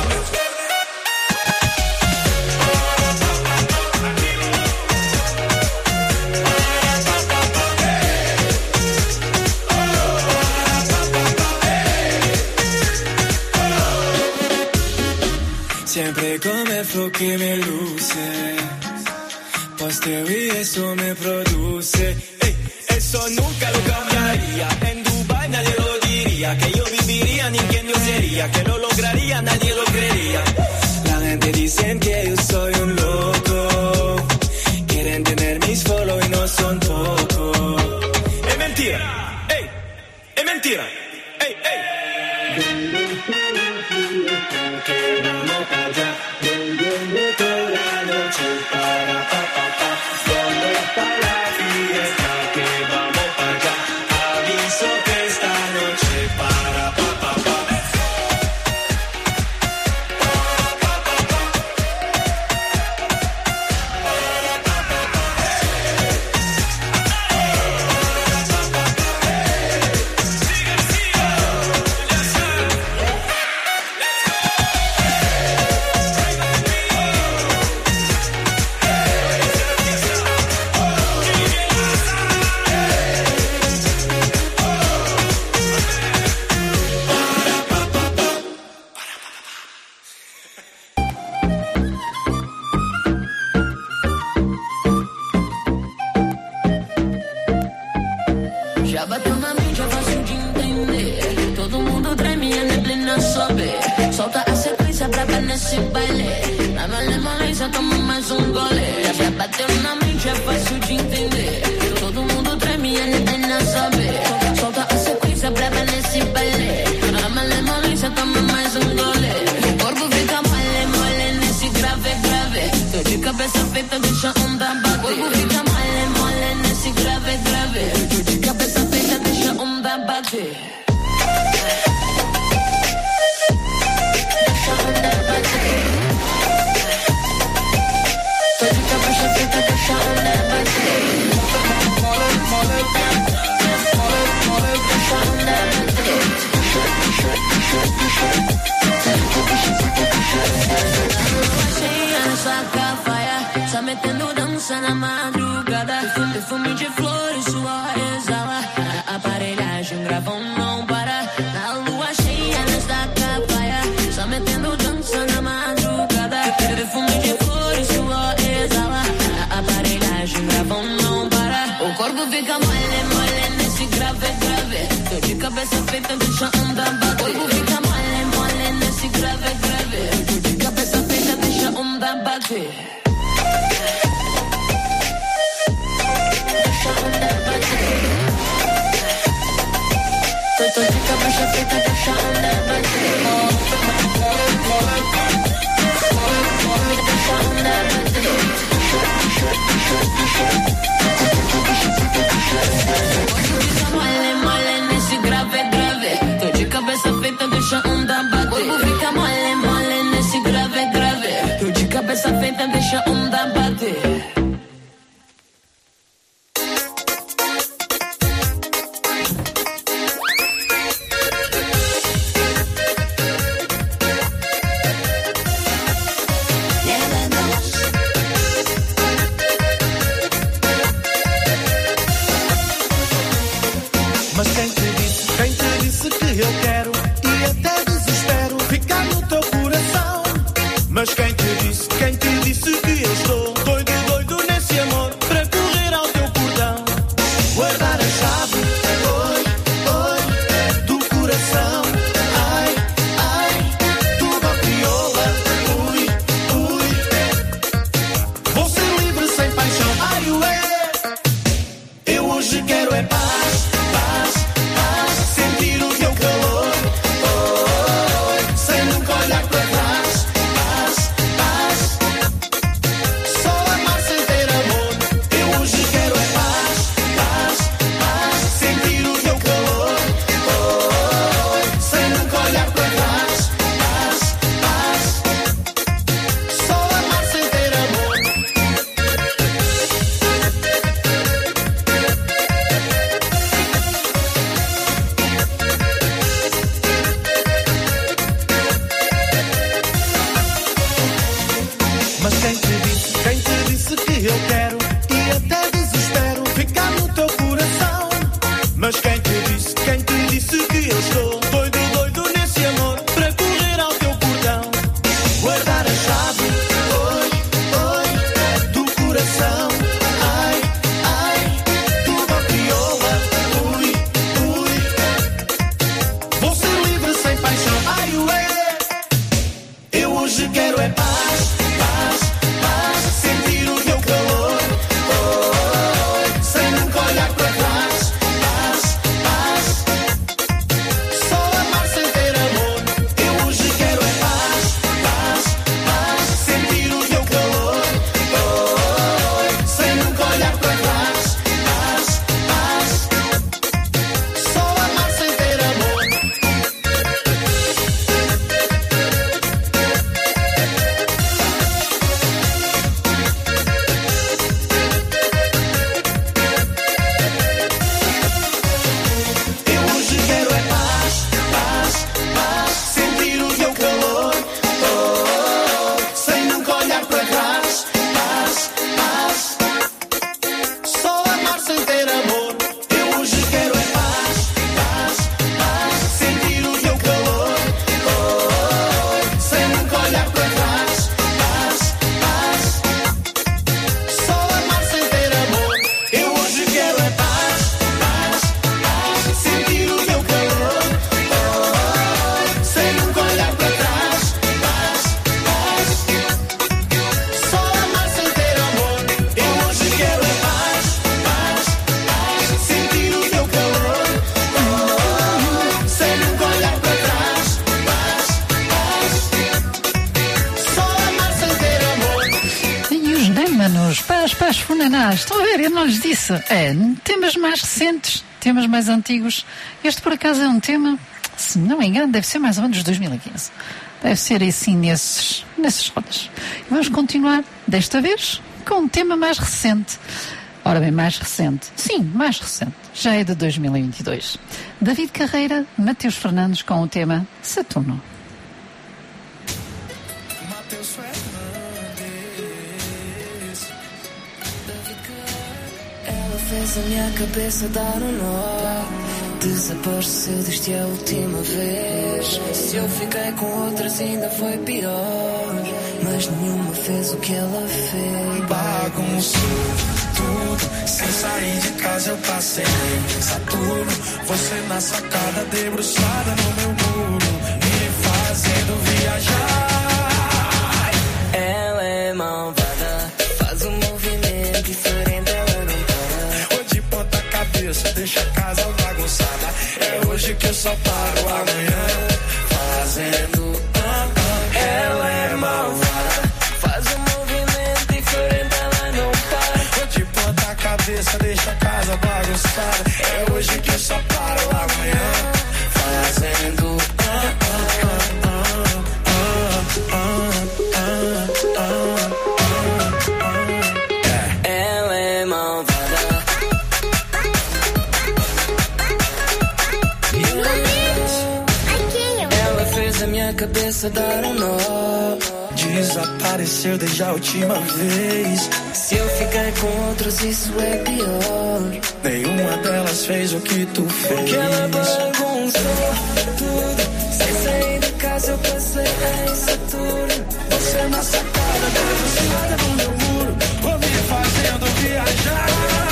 Siempre con el flow que me luce, posteo y eso me produce. Ey, eso nunca lo cambiaría. En Dubai nadie lo diría. Que yo viviría ni quien yo sería. Que lo lograría, nadie lo creería. La gente dice que yo soy un loco. Quieren tener mis follow y no son pocos. Es mentira, ey, es mentira, ey, ey. Que vamos para allá, volviendo toda la noche para pa pa pa. ¿Dónde está la fiesta? Que vamos para allá. Aviso que esta noche para pa pa pa. Já bateu na mente, é fácil de entender. Todo mundo treme e a neblina sobe. Solta a sequência pra ver nesse baile. Na malemolência toma mais um gole. Já bateu na mente, é fácil de entender. Todo mundo treme e a neblina sobe. Solta a sequência pra ver nesse baile. Na malemolência toma mais um gole. O corpo fica mole, mole nesse grave, grave. Tô de cabeça feita, deixa onda bater. O corpo fica mole, mole nesse grave, grave. Tô de cabeça feita, deixa onda bater. Deixa onda bater. Tô de cabeça feita, deixa onda bater. Mole, mole, mole, mole, deixa onda bater. Cheia nessa cafaia, só metendo dança na madrugada. Perfume de flores, sua exala. A aparelhagem gravão não para. Na lua cheia nesta cafaia, só metendo dança na madrugada. Perfume de flores, sua exala. A aparelhagem gravão não para. O corpo fica mole, mole nesse grave, grave. Tô de cabeça feita, deixa onda bater. O corpo fica mole, mole nesse grave, grave. Tô de cabeça feita, deixa onda bater. Deixa onda bater. Tô de cabeça feita, deixa onda bater. Deixa onda bater. Fica mole, mole nesse grave, grave. Tô de cabeça feita, deixa onda bater. O corpo fica mole, mole nesse grave, grave. Tô de cabeça feita, deixa onda bater. Vamos para as funerais. Estão a ver? Eu não lhes disse. Temas mais recentes, temas mais antigos. Este, por acaso, é um tema, se não me engano, deve ser mais ou menos de 2015. Deve ser assim nesses rodas. E vamos continuar, desta vez, com um tema mais recente. Ora bem, mais recente. Sim, mais recente. Já é de 2022. David Carreira, Mateus Fernandes com o tema Saturno. Ela fez a minha cabeça dar um nó. Desapareceu, deste a última vez. Se eu fiquei com outras ainda foi pior, mas nenhuma fez o que ela fez. Bagunçou tudo, sem sair de casa eu passei Saturno, você na sacada debruçada no meu muro, me fazendo viajar. Ela é malvada, faz um movimento diferente, ela não para. Ou de ponta cabeça, deixa a casa bagunçada. É hoje que eu só paro amanhã, fazendo ela é malvada, faz um movimento diferente, ela não para. Ou de ponta cabeça, deixa a casa bagunçada. É hoje que eu só paro amanhã, fazendo ela é malvada. Ela fez a minha cabeça dar um nó. Desapareceu desde a última vez. Se eu fiquei com outros, isso é pior. Nenhuma delas fez o que tu fez. Porque ela bagunçou tudo, sem sair de casa eu passei em Saturno. Você na sacada, debruçada no meu muro, ou me fazendo viajar.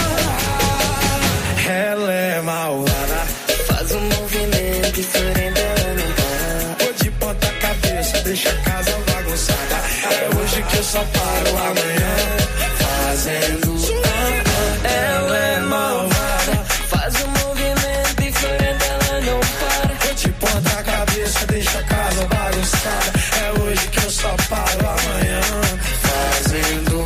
Ela é malvada, faz um movimento diferente, ela não para. ou de ponta cabeça, deixa a casa bagunçada. É hoje que eu só paro amanhã, fazendo ela é malvada, faz um movimento diferente, ela não para. ou de ponta cabeça, deixa a casa bagunçada. É hoje que eu só paro amanhã, fazendo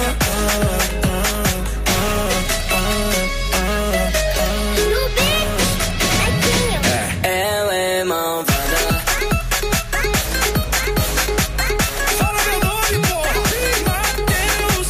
ela é malvada. Fala meu nome, porra! Mateus!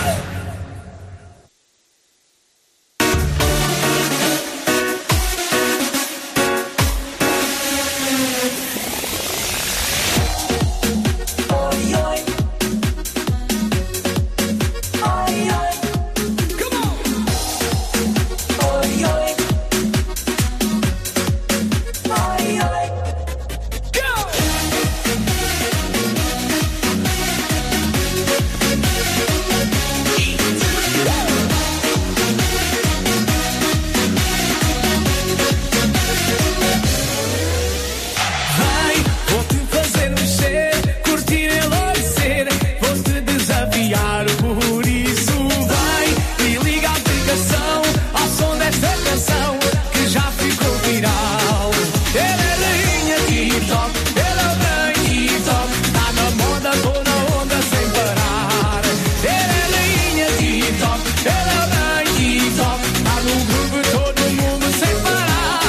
Vai, vou-te fazer mexer, curtir, enlouquecer, vou-te desafiar, por isso vai e liga a aplicação ao som desta canção que já ficou viral. Ela é rainha TikTok, ela vem TikTok, tá na moda, tô na onda sem parar. Ela é rainha TikTok, ela vem TikTok, tá no grupo todo mundo sem parar.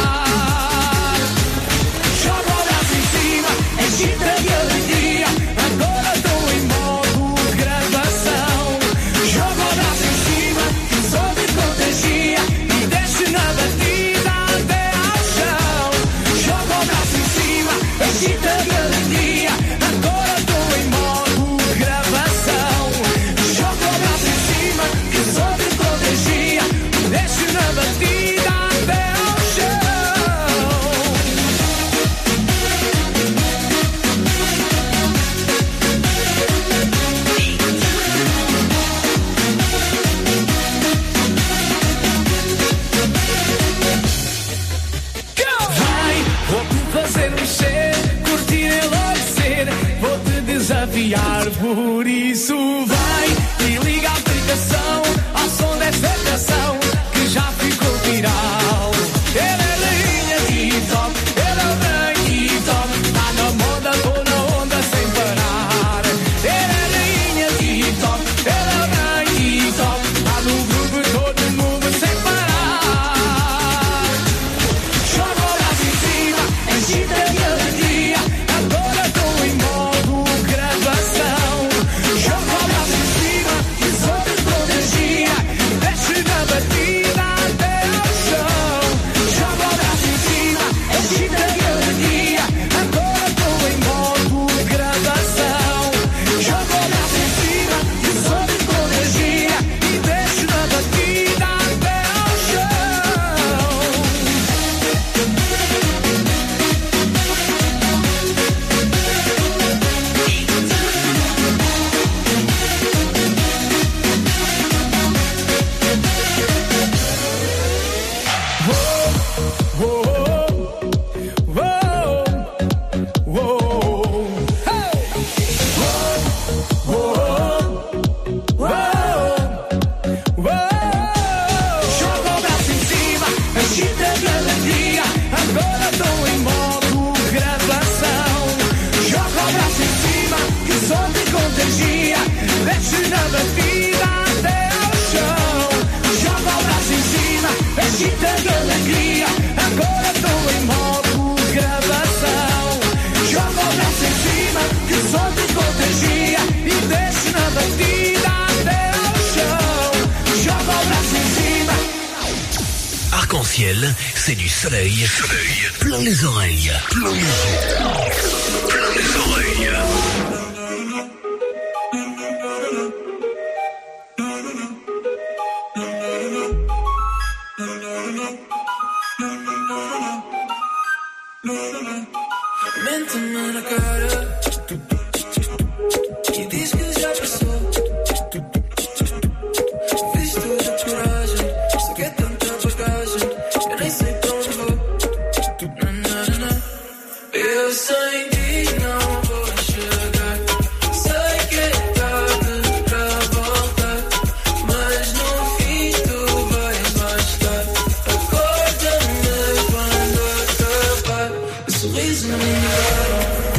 Joga o braço em cima, agita de alegria, agora estou em modo gravação. Joga o braço em cima, que o som te contagia e desce na batida até ao chão. Joga o braço em cima, agita de alegria, agora estou em modo gravação. Joga o braço em cima, que o som te contagia e desce na batida até ao chão. Vai, vou-te fazer mexer, curtir, enlouquecer, vou-te desafiar, por isso vai e liga a aplicação ao som Essentiel, c'est du soleil. Plein les oreilles. Plein les oreilles. Mente-me na cara e diz que já passou. Fiz toda a coragem, só que é tanta bagagem, eu nem sei pra onde vou. Eu sem ti não vou chegar. Sei que é tarde pra voltar, mas no fim tu vais lá estar. Acorda-me quando acabar. O sorriso na minha cara.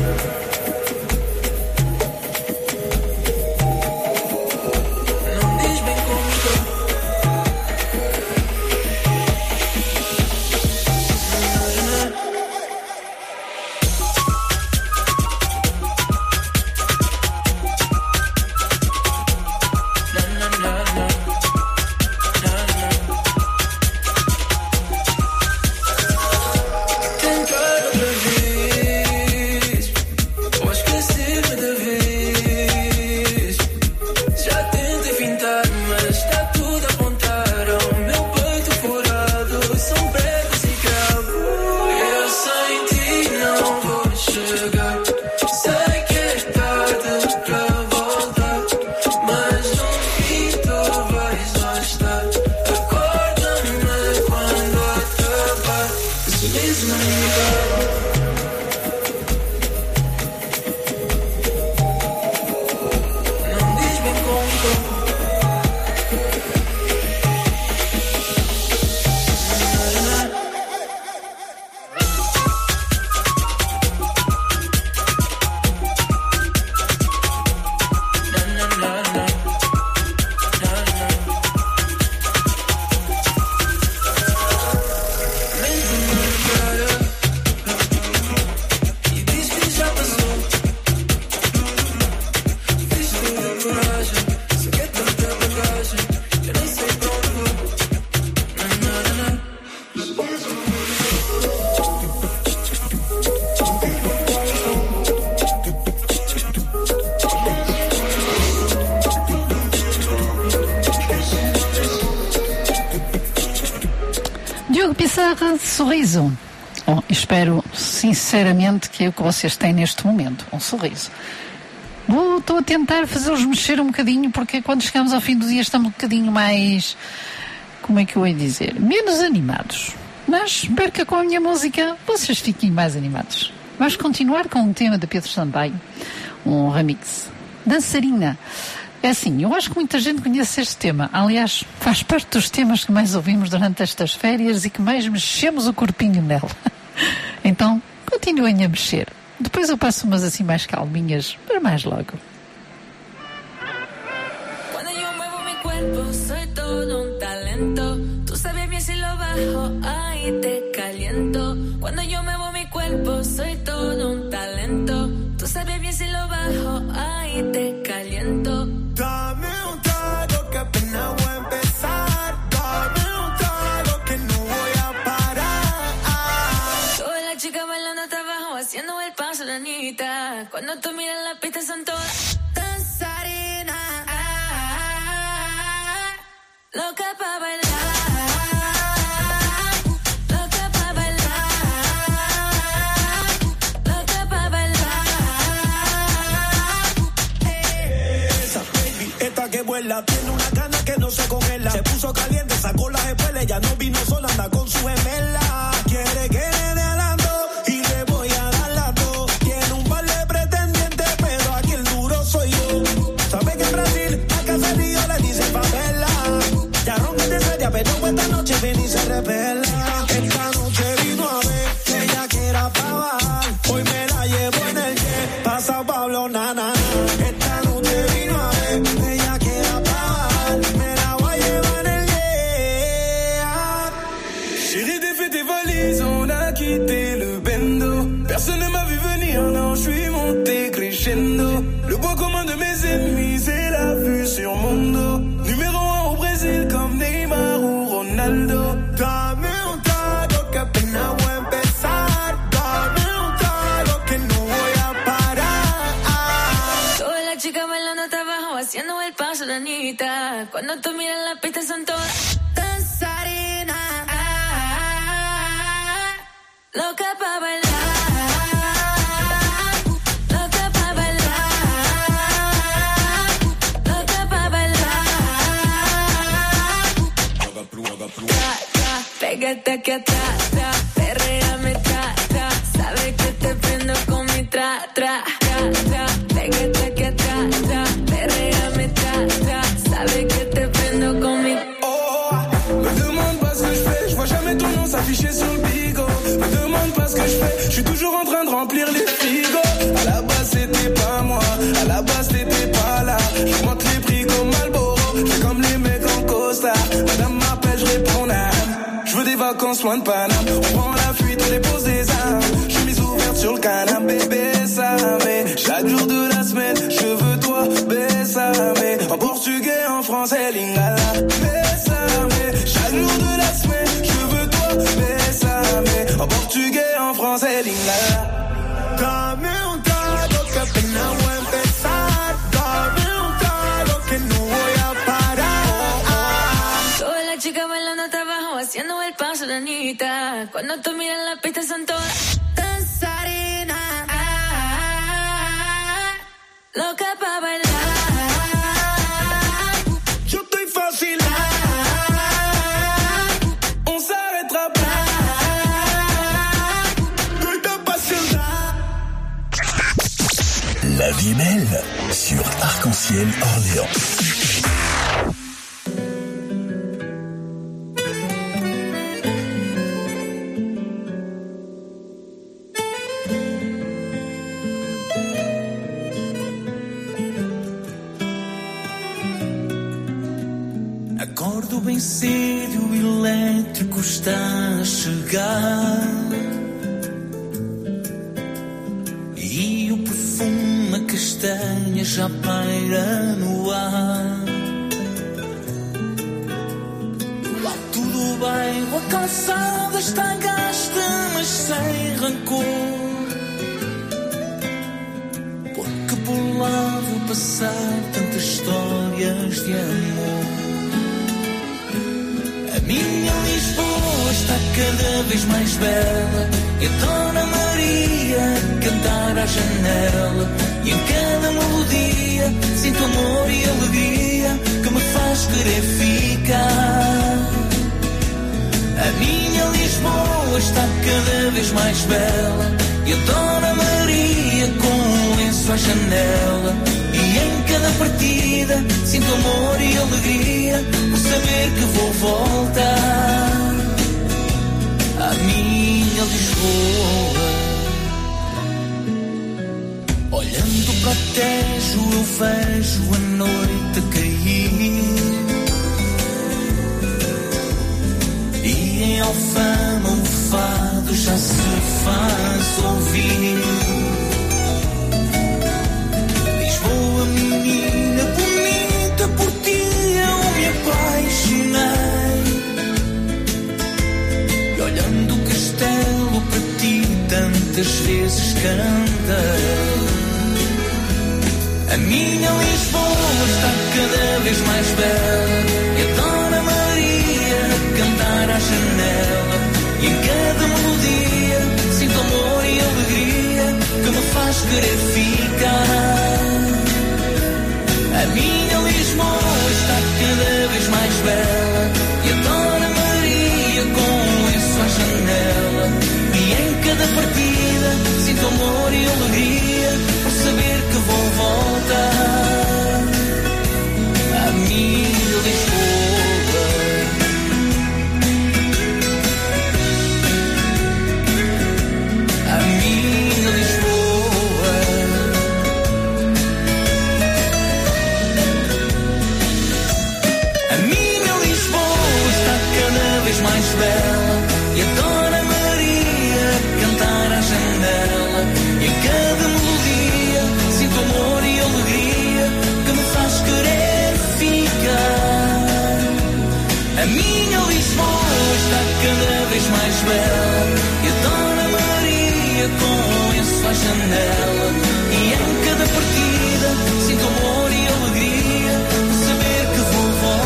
Não diz bem como estou. Tentar outra vez, ou esquecer-me da vez. Já tentei fintar, mas está tudo a apontar ao meu peito furado. São pregos e cravos. Eu sem ti não vou chegar. Sei que é tarde para voltar, mas no fim tu vais lá estar. Acorda-me quando acabar. O sorriso na minha cara. Não diz bem como estou. Mente-me na cara e diz que já passou. Fiz toda a coragem, só que é tanta bagagem, eu nem sei pra onde vou. Diogo Pissarra, sorriso. Bom, espero sinceramente que é o que vocês têm neste momento, um sorriso. Estou a tentar fazê-los mexer um bocadinho, porque quando chegamos ao fim do dia estamos um bocadinho mais, como é que eu ia dizer, menos animados. Mas espero que com a minha música vocês fiquem mais animados. Vamos continuar com um tema de Pedro Sampaio, um remix. Dançarina. É assim, eu acho que muita gente conhece este tema. Aliás, faz parte dos temas que mais ouvimos durante estas férias e que mais mexemos o corpinho nela. Então, continuem a mexer. Depois eu passo umas assim mais calminhas para mais logo. Cuando yo muevo mi cuerpo soy todo un talento. Tú sabes bien si lo bajo, ahí te caliento. Cuando yo muevo mi cuerpo soy todo un talento. Tú sabes bien si lo bajo, ahí te caliento. Dame un trago que apenas voy a empezar. Dame un trago que no voy a parar. Todas las chicas bailando hasta abajo, haciendo el paso, la niñita. Cuando tú miras la pista son todas danzarinas. Loca pa' bailar. Loca pa' bailar. Loca pa' bailar. Esa baby, esta que vuela, tiene una gana que no se congela. Se puso caliente, sacó la espuela, ya no vino sola, anda con su gemela. Quiere que le dé adelanto y le voy a dar las dos. Tiene un par de pretendientes, pero aquí el duro soy yo. Sabe que en Brasil, a Caserío le dicen favela. Ya rompete seria, pero esta noche ven y se revela. Esta noche vino a ver que ella quiera pa' bajar. Hoy me la llevo en el jet, pasa Pablo, na, na, na. Esta noche vino a ver que ella quiera pa' bajar. Me la voy a llevar en el jet. Chérie, défais tes valises, on a quitté le bendo. Personne ne m'a vu venir, non, je suis monté crescendo. Le point commun de mes ennemis, c'est la vue sur mon dos. Numéro 1 au Brésil comme Neymar ou Ronaldo. Dame un Cuando tú miras la pista son todas danzarinas, loca pa' bailar, loca pa' bailar, loca pa' bailar. Pégate aquí atrás, perréame, sabes que te prendo con mi tra. Pégate aquí atrás, perréame, sabes que te prendo con mi. Me demande pas ce que je fais, je vois jamais ton nom s'afficher sur le bigot. Me demande pas ce que je fais, je suis toujours en train de remplir les frigos. À la base c'était pas moi, à la base t'étais pas là. Je monte les prix comme Marlboro, je fais comme les mecs en costard. Madame m'appelle, je réponds à. Je veux des vacances loin de Paname. On prend la fuite, on dépose des armes. Chemise ouverte sur le canapé, bésame. Chaque jour de la semaine, je veux toi, bésame. En portugais, en français, lingala. Bésame. Chaque jour de la semaine, je veux toi, bésame. En portugais, en français, lingala. Dame un trago que apenas voy a empezar. Dame un trago que no voy a parar. Toda la chica bailando hasta abajo, haciendo el paso de Anita. Cuando tú miras la pista son todas danzarinas, loca pa' bailar. Yo estoy fácil, on s'arrêtera pas. Estoy tan apasionado. La vie est belle sur Arc-en-Ciel Orléans. Acordo bem cedo, o elétrico está a chegar e o perfume a castanha já paira no ar. O alto do bairro, a calçada está gasta, mas sem rancor, porque por lá vou passar tantas histórias de amor. A minha Lisboa está cada vez mais bela e a Dona Maria cantar à janela. E em cada melodia sinto amor e alegria que me faz querer ficar. A minha Lisboa está cada vez mais bela e a Dona Maria com um lenço à janela. E em cada partida sinto amor e alegria por saber que vou voltar à minha Lisboa. Olhando para o Tejo eu vejo a noite a cair e em Alfama o fado já se faz ouvir. Lisboa, menina bonita, por ti eu me apaixonei. E olhando o castelo para ti tantas vezes cantei. A minha Lisboa está cada vez mais bela e a Dona Maria cantar à janela. E em cada melodia sinto amor e alegria que me faz querer ficar. A minha Lisboa está cada vez mais bela e a Dona Maria com um lenço à janela. E em cada partida sinto amor e alegria por saber que vou voltar à minha Lisboa. A minha Lisboa. A minha Lisboa está cada vez mais bela e a Dona Maria cantar à janela. E em cada melodia sinto amor e alegria que me faz querer ficar. A minha Lisboa está cada vez mais bela e a Dona Maria com um lenço à janela. E em cada partida sinto amor e alegria por saber que vou voltar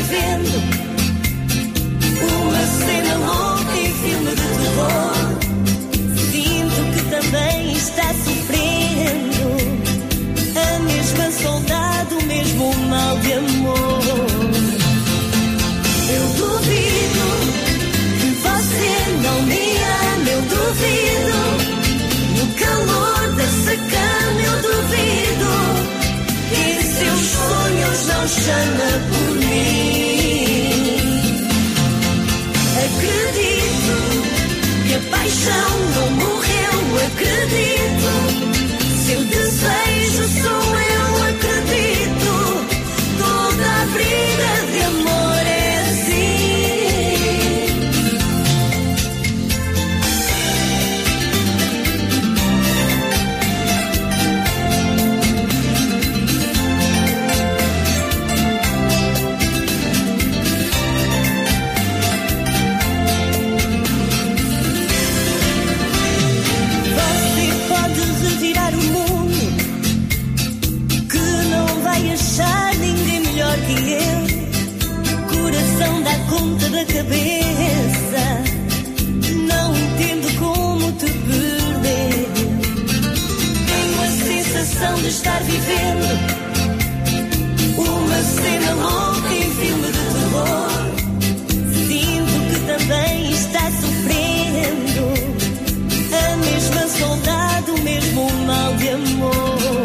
vivendo uma cena louca em filme de terror. Sinto que também está sofrendo a mesma saudade, o mesmo mal de amor. Eu duvido que você não me ama, eu duvido. No calor dessa cama eu duvido que em seus sonhos não chama por mim. Acredito que a paixão não morreu, acredito. Seu desejo sou eu, acredito. Toda a briga de amor é assim. Você pode revirar o mundo, que não vai achar ninguém melhor que eu. Coração dá conta da cabeça, não entendo como te perder. Tenho a sensação de estar vivendo uma cena louca em filme de terror. Sinto que também está sofrendo a mesma saudade, o mesmo mal de amor.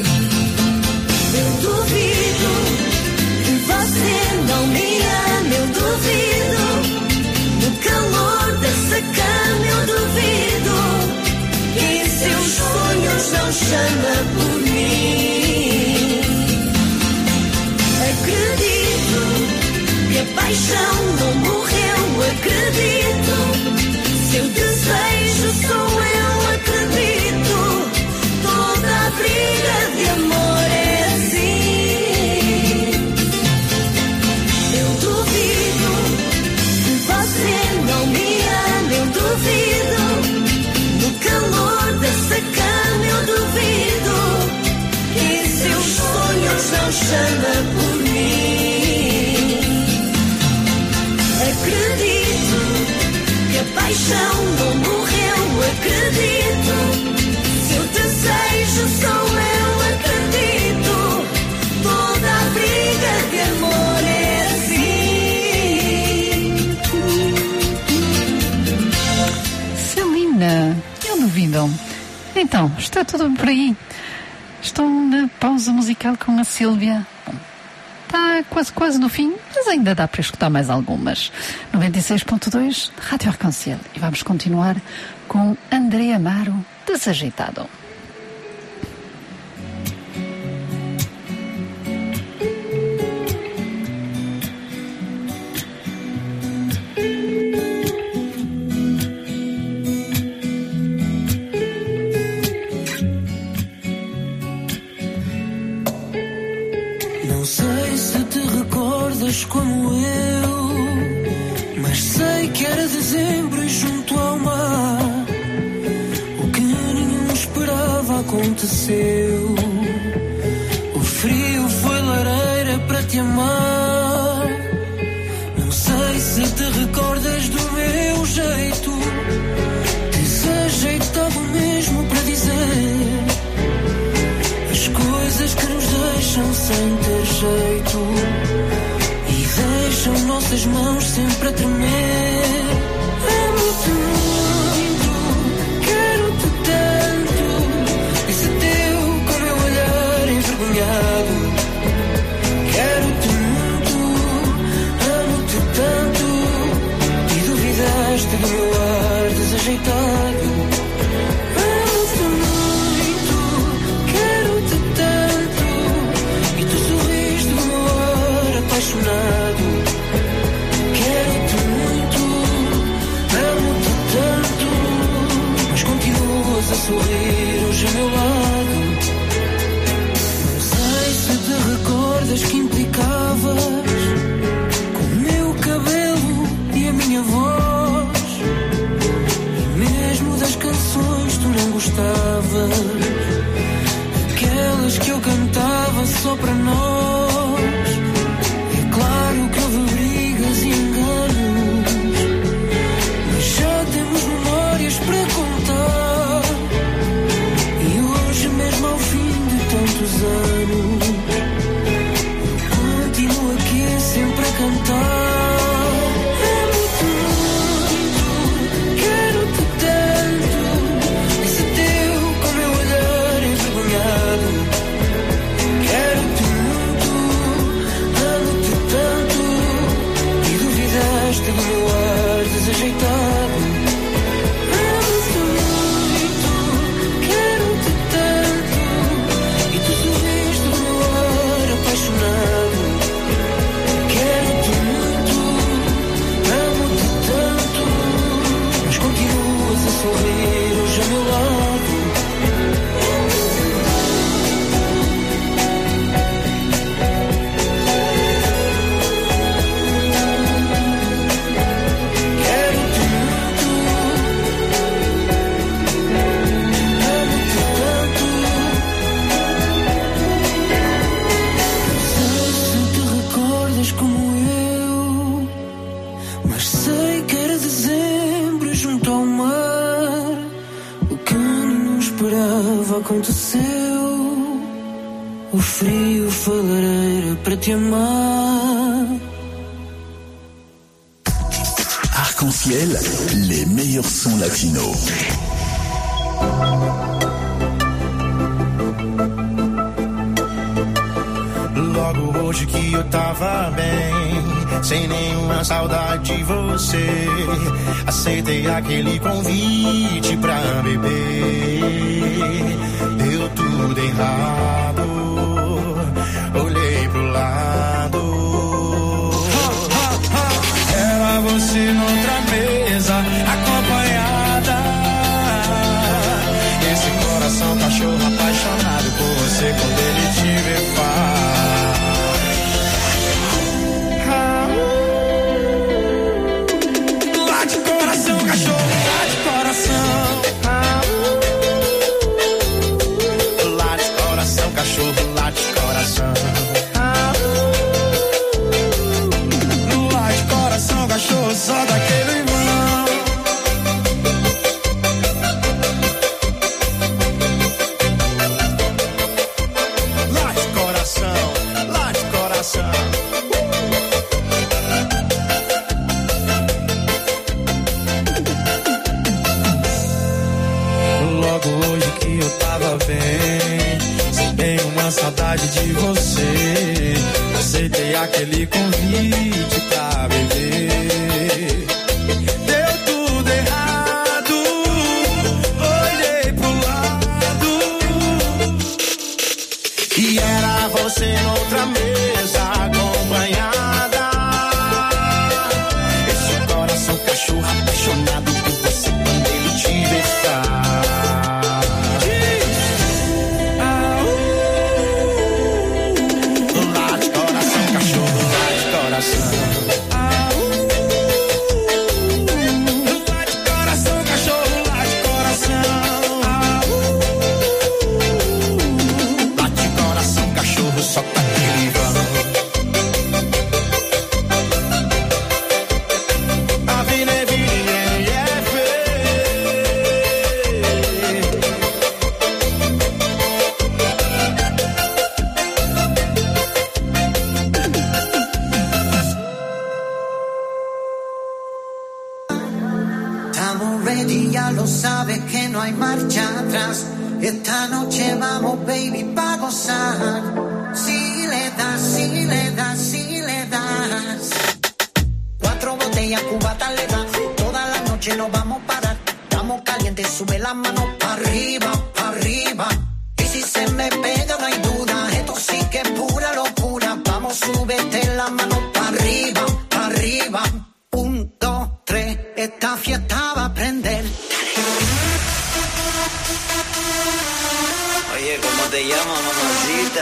Eu duvido que você não me ama, eu duvido. No calor dessa cama eu duvido que em seus sonhos não chama por mim. Acredito que a paixão não morreu, acredito. Seu desejo sou eu, acredito. Toda a briga de amor é assim. Eu duvido que você não me ama, eu duvido. No calor dessa cama eu duvido que em seus sonhos não chama por mim. Acredito que a paixão não morreu, acredito. Seu desejo sou eu, acredito. Toda a briga de amor é assim. Celina, eu duvido. Então, está tudo bem por aí? Estou na pausa musical com a Sílvia. Bom, está quase no fim, mas ainda dá para escutar mais algumas. 96.2, Rádio Arconcel. E vamos continuar com André Amaro, Desajeitado. Não sei se te recordas como eu, mas sei que era dezembro e junto ao mar o que nenhum esperava aconteceu. O frio foi lareira para te amar. Não sei se te recordas do meu jeito, desajeitado mesmo para dizer as coisas que nos deixam sem ter jeito e deixam nossas mãos sempre a tremer. Amo-te muito, quero-te tanto, disse teu com meu olhar envergonhado. Quero-te muito, amo-te tanto, e duvidaste do meu ar desajeitado. Apaixonado, quero-te muito, amo-te tanto, mas continuas a sorrir hoje ao meu lado. Não sei se te recordas que implicavas com o meu cabelo e a minha voz, e mesmo das canções tu não gostavas, aquelas que eu cantava só para nós. Claro que houve lado. Amo-te muito, quero-te tanto, e tu sorriste no ar apaixonado. Quero-te muito, amo-te tanto, mas continuas a sorrir hoje ao meu lado. Aconteceu o frio foi lareira para te amar. Arc-en-ciel, les meilleurs sons latinos. Logo hoje que eu tava bem, sem nenhuma saudade de você, aceitei aquele convite pra beber. Deu tudo errado, olhei pro lado. Era você noutra mesa, acompanhada. Esse coração cachorro apaixonado por você quando ele te vê Late coração, cachorro, late coração. Late coração, cachorro, late coração. Late coração, cachorro, só daquele irmão. Late coração, late coração. Logo hoje que eu tava bem, sem nenhuma saudade de você, aceitei aquele convite pra beber. Deu tudo errado, olhei pro lado, e era você noutra mesa, acompanhada. Esse coração cachorro apaixonado por você quando ele te vê Late coração, cachorro, late coração. Late coração, cachorro, late coração. Late coração, cachorro, só pra aquele vão. Estamos ready, ya lo sabes que no hay marcha atrás. Esta noche vamos, baby, pa' gozar. Si le das, si le das, si le das. 4 botellas, cubata le da. Toda la noche nos vamos a parar. Estamos calientes, sube la mano pa' arriba, pa' arriba. Y si se me pega no hay duda, esto sí que es pura locura. Vamos, súbete la mano pa' arriba, pa' arriba. 1, 2, 3, esta fiesta va a prender. Oye, ¿cómo te llamas, mamacita?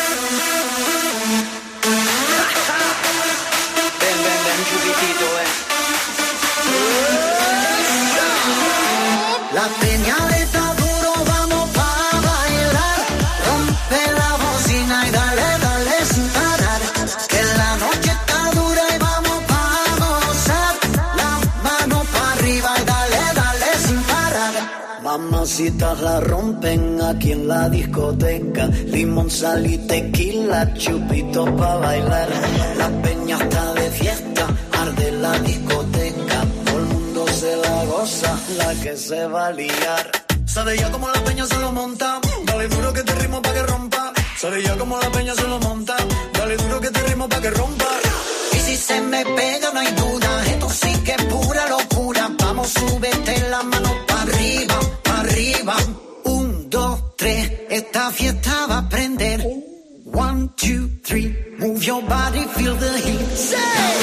Ven, ven, ven, chupitito, ven. La peña le está duro, vamos pa' bailar. Rompe la bocina y dale, dale sin parar. Que la noche está dura y vamos pa' gozar. La mano pa' arriba y dale, dale sin parar. Mamacitas la rompen aquí en la discoteca. Limón, sal y tequila, chupito pa' bailar. La peña está de fiesta, arde la discoteca. Todo el mundo se la goza, la que se va a liar. Sabe ya como la peña se lo monta. Dale duro que te ritmo pa' que rompa. Sabe ya como la peña se lo monta. Dale duro que te ritmo pa' que rompa. Y si se me pega no hay duda, esto sí que es pura locura. Vamos, súbete la mano para arriba, para arriba. 1, 2, 3, esta fiesta va a prender. 1, 2, 3, move your body, feel the heat. Say!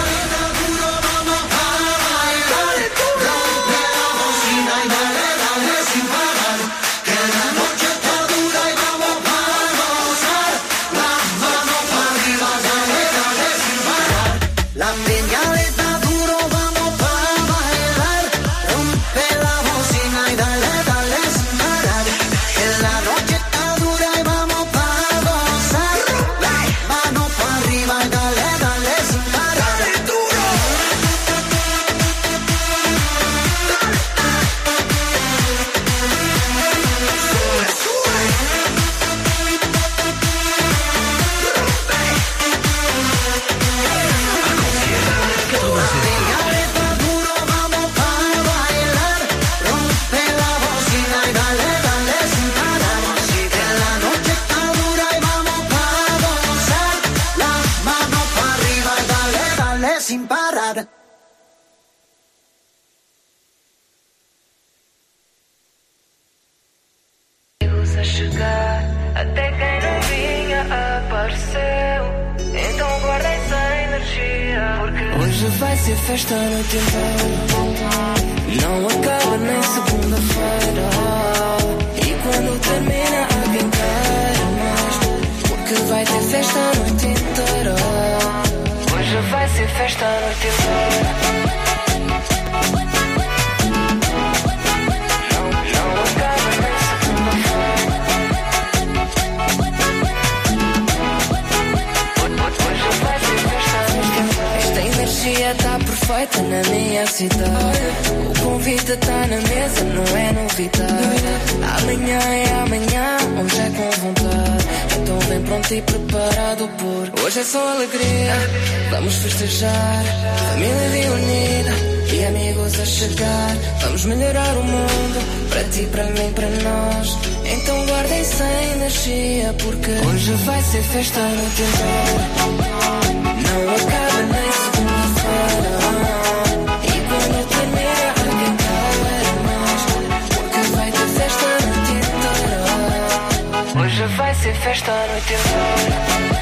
A chegar, até quem não vinha apareceu. Então guarda essa energia, porque hoje vai ser festa a noite inteira. Não acaba nem segunda-feira. E quando termina alguém quer mais, porque vai ter festa a noite inteira. Hoje vai ser festa a noite inteira. Tá perfeita na minha cidade. O convite tá na mesa, não é novidade. Amanhã é amanhã, hoje é com vontade. Então vem pronto e preparado, por hoje é só alegria. Vamos festejar, família reunida e amigos a chegar. Vamos melhorar o mundo, para ti, para mim, para nós. Então guardem sem energia, porque hoje vai ser festa a noite inteira. Não acaba nem segunda-feira. E quando termina alguém quer mais, porque vai ter festa a noite inteira. Hoje vai ser festa a noite inteira.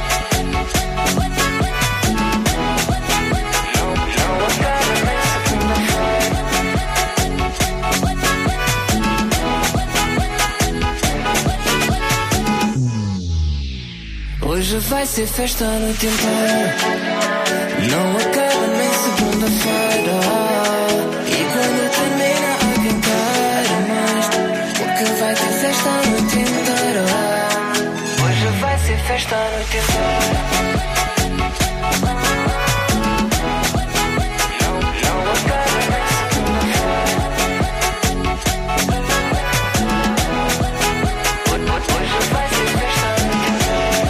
Não acaba nem segunda-feira. Hoje vai ser festa a noite inteira. Não acaba nem segunda-feira. E quando termina alguém quer mais, porque vai ter festa a noite inteira. Hoje vai ser festa a noite inteira. Não acaba nem segunda-feira. Hoje vai ser festa a noite inteira.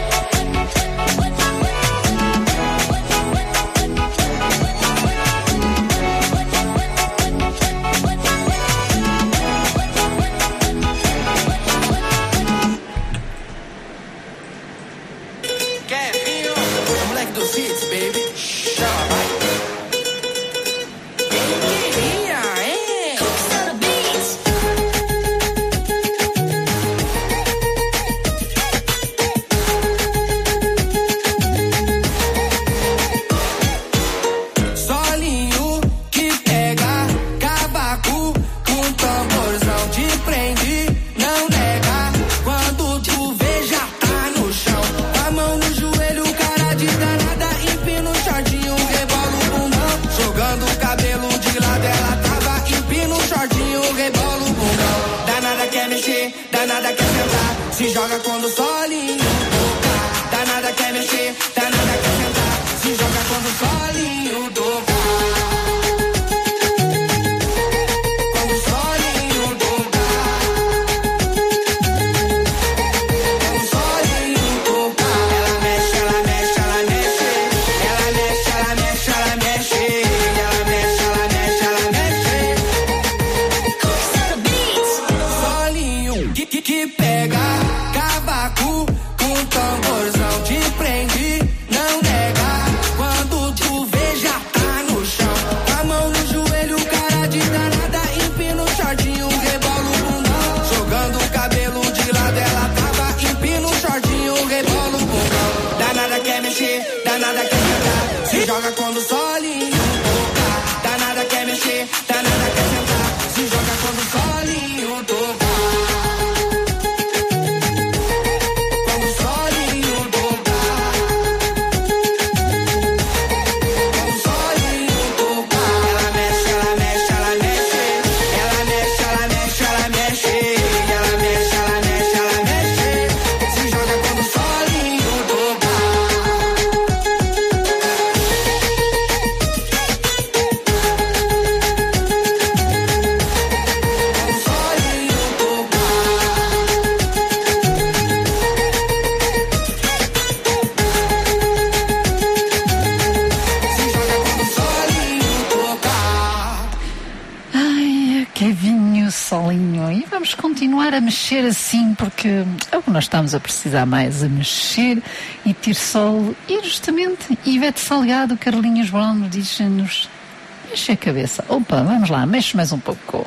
Danada quer sentar, se joga quando o solinho tocar. Danada quer mexer, danada quer sentar, se joga quando o solinho tocar. Quando o solinho tocar. Quando o solinho tocar. Ela mexe, ela mexe, ela mexe. Ela mexe, ela mexe, ela mexe. Ela mexe, ela mexe, ela mexe. Solinho que pega cavaco com Kevinho Solinho. E vamos continuar a mexer assim, porque é o que nós estamos a precisar mais, a mexer e ter sol. E justamente Ivete Salgado, Carlinhos Brown diz-nos: mexe a cabeça. Opa, vamos lá, mexe mais um pouco.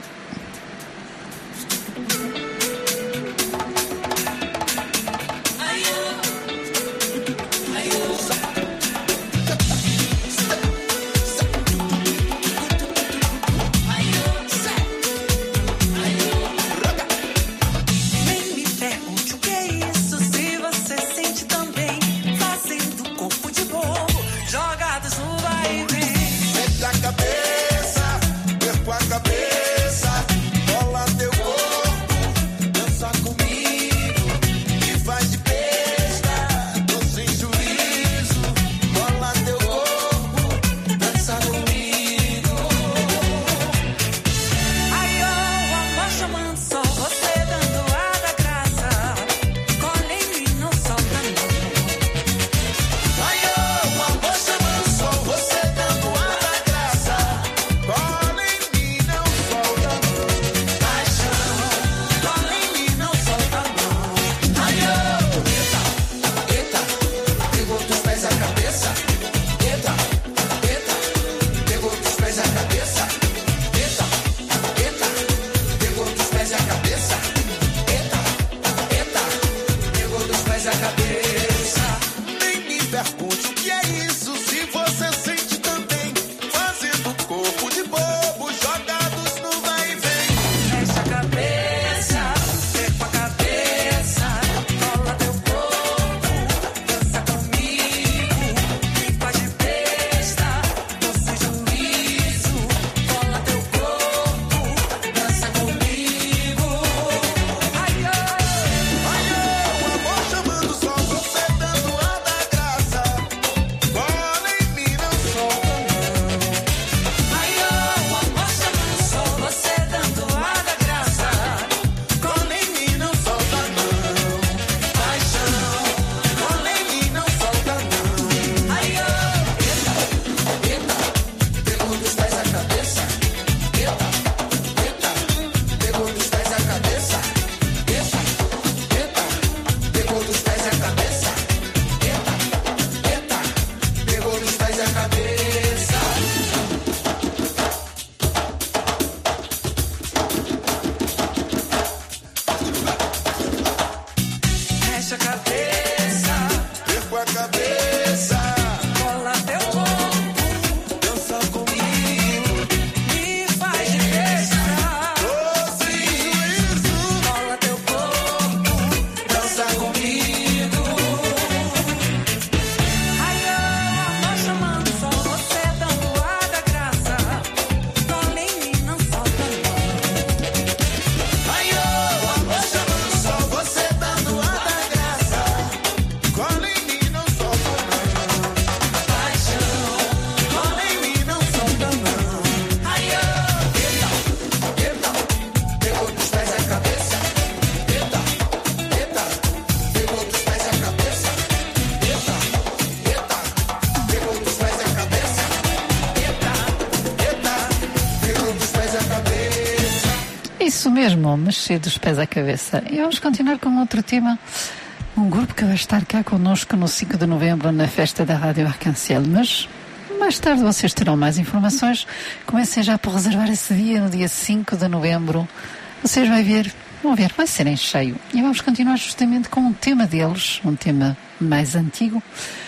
Isso mesmo, mexer dos pés à cabeça. E vamos continuar com outro tema. Um grupo que vai estar cá connosco no 5 de novembro na festa da Rádio Arc-en-Ciel. Mas mais tarde vocês terão mais informações. Comecem já por reservar esse dia, no dia 5 de novembro. Vocês vão ver, vai ser em cheio. E vamos continuar justamente com um tema deles, um tema mais antigo,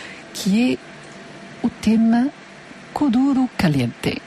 que é o tema Kuduro Caliente.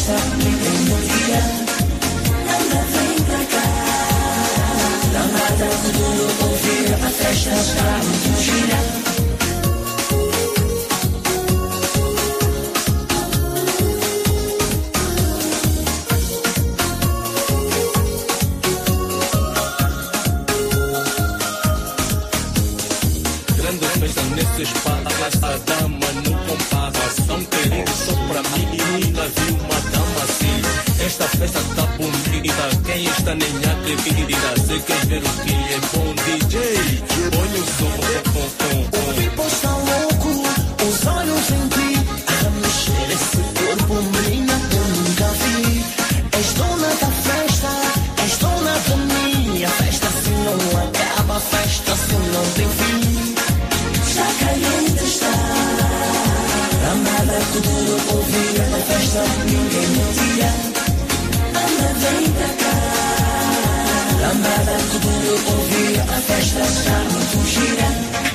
festa, ninguém me tira. Anda, vem pra cá. Lambada, tudo ouvir, a festa está muito gira. Nesse espaço, essa dama não compara. São queridos só pra mim e nunca vi uma dama assim. Esta festa tá bonita, quem está nem atrevida. Se quer ver o que é bom, DJ, põe o som. O people está louco, os olhos em ti. A mexer esse corpo, menina, eu nunca vi. És dona da festa, és dona de mim. A festa se não acaba, a festa se não tem fim. Já caliente está. Lambada, tudo ouvir, a festa ninguém me tira. Anda, vem pra cá. Lambada, tudo ouvir, a festa está muito gira.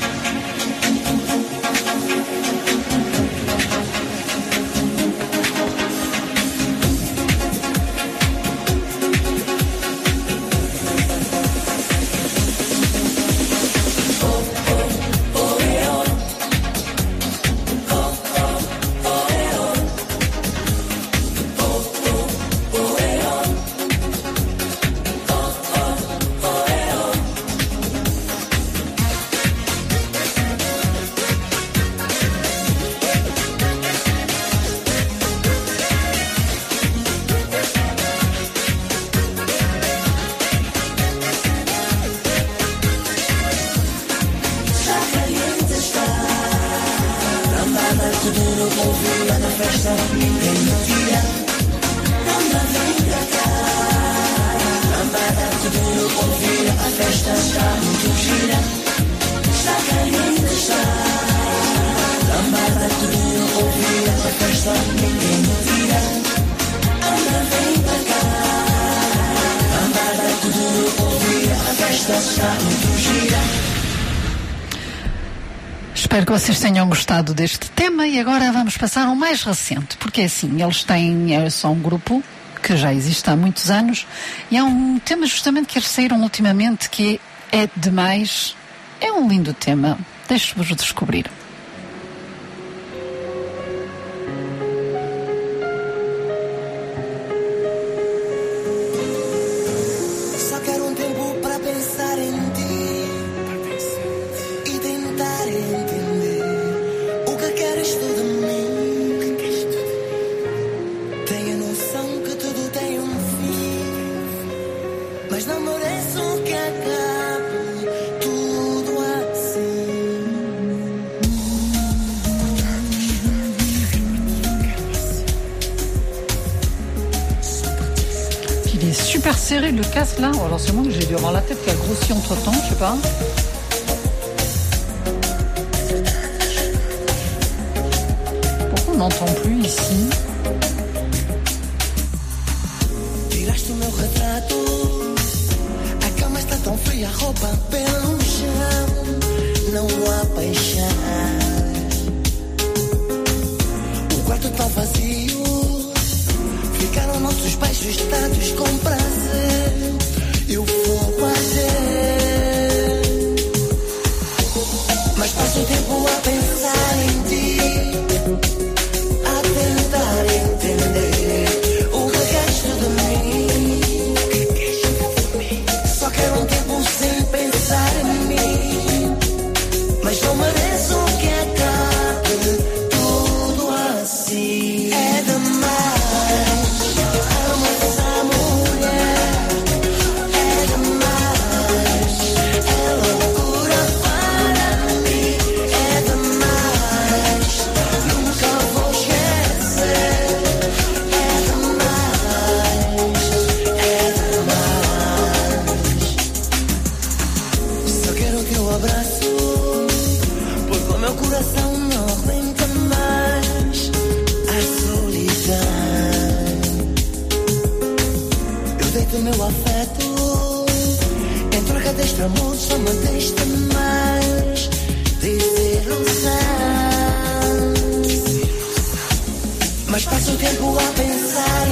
Espero que vocês tenham gostado deste tema e agora vamos passar ao mais recente, porque assim, eles são um grupo que já existe há muitos anos e há um tema justamente que eles saíram ultimamente que é demais, é um lindo tema, deixo-vos descobrir. Só quero um tempo para pensar em ti e tentar entender o que queres tu de mim. Tenho noção que tudo tem um fim, mas não mereço que acabe tudo assim. Il est super serré le casque là, alors c'est moi que j'ai dû avoir la tête qui a grossi entre temps, je sais pas. Pourquoi on n'entend plus ici? Tiraste o meu retrato, a cama está tão fria, a roupa pelo chão, não há paixão. O quarto tão vazio, ficaram nossos beijos dados com prazer e o fogo arder. Mas passo o tempo a pensar em ti, a tentar entender o que queres tu de mim. Só quero um tempo sem pensar em mim, mas não mereço que acabe tudo assim. É demais, amo essa mulher. É demais, é loucura para mim. É demais, nunca vou esquecer. É demais, é demais. Só quero teu abraço, porque o meu coração não aguenta mais a solidão. Eu deito meu afeto em troca deste amor, só me deste mais desilusão. Mas passo o tempo a pensar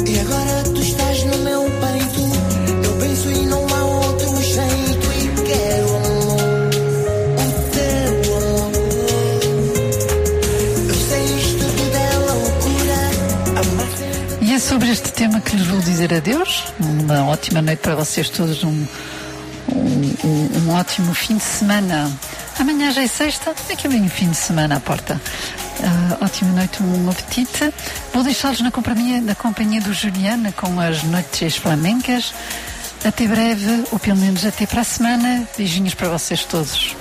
E agora tu estás no meu peito. Eu penso e não há outro jeito. E quero amor, o teu amor. Eu sei isto tudo é loucura. Amar. E é sobre este tema que lhes vou dizer adeus. Uma ótima noite para vocês todos, um ótimo fim de semana. Amanhã já é sexta, daqui a bem o fim de semana à porta. Ótima noite, um apetite. Vou deixá-los na companhia do Juliana com as noites flamencas. Até breve, ou pelo menos até para a semana. Beijinhos para vocês todos.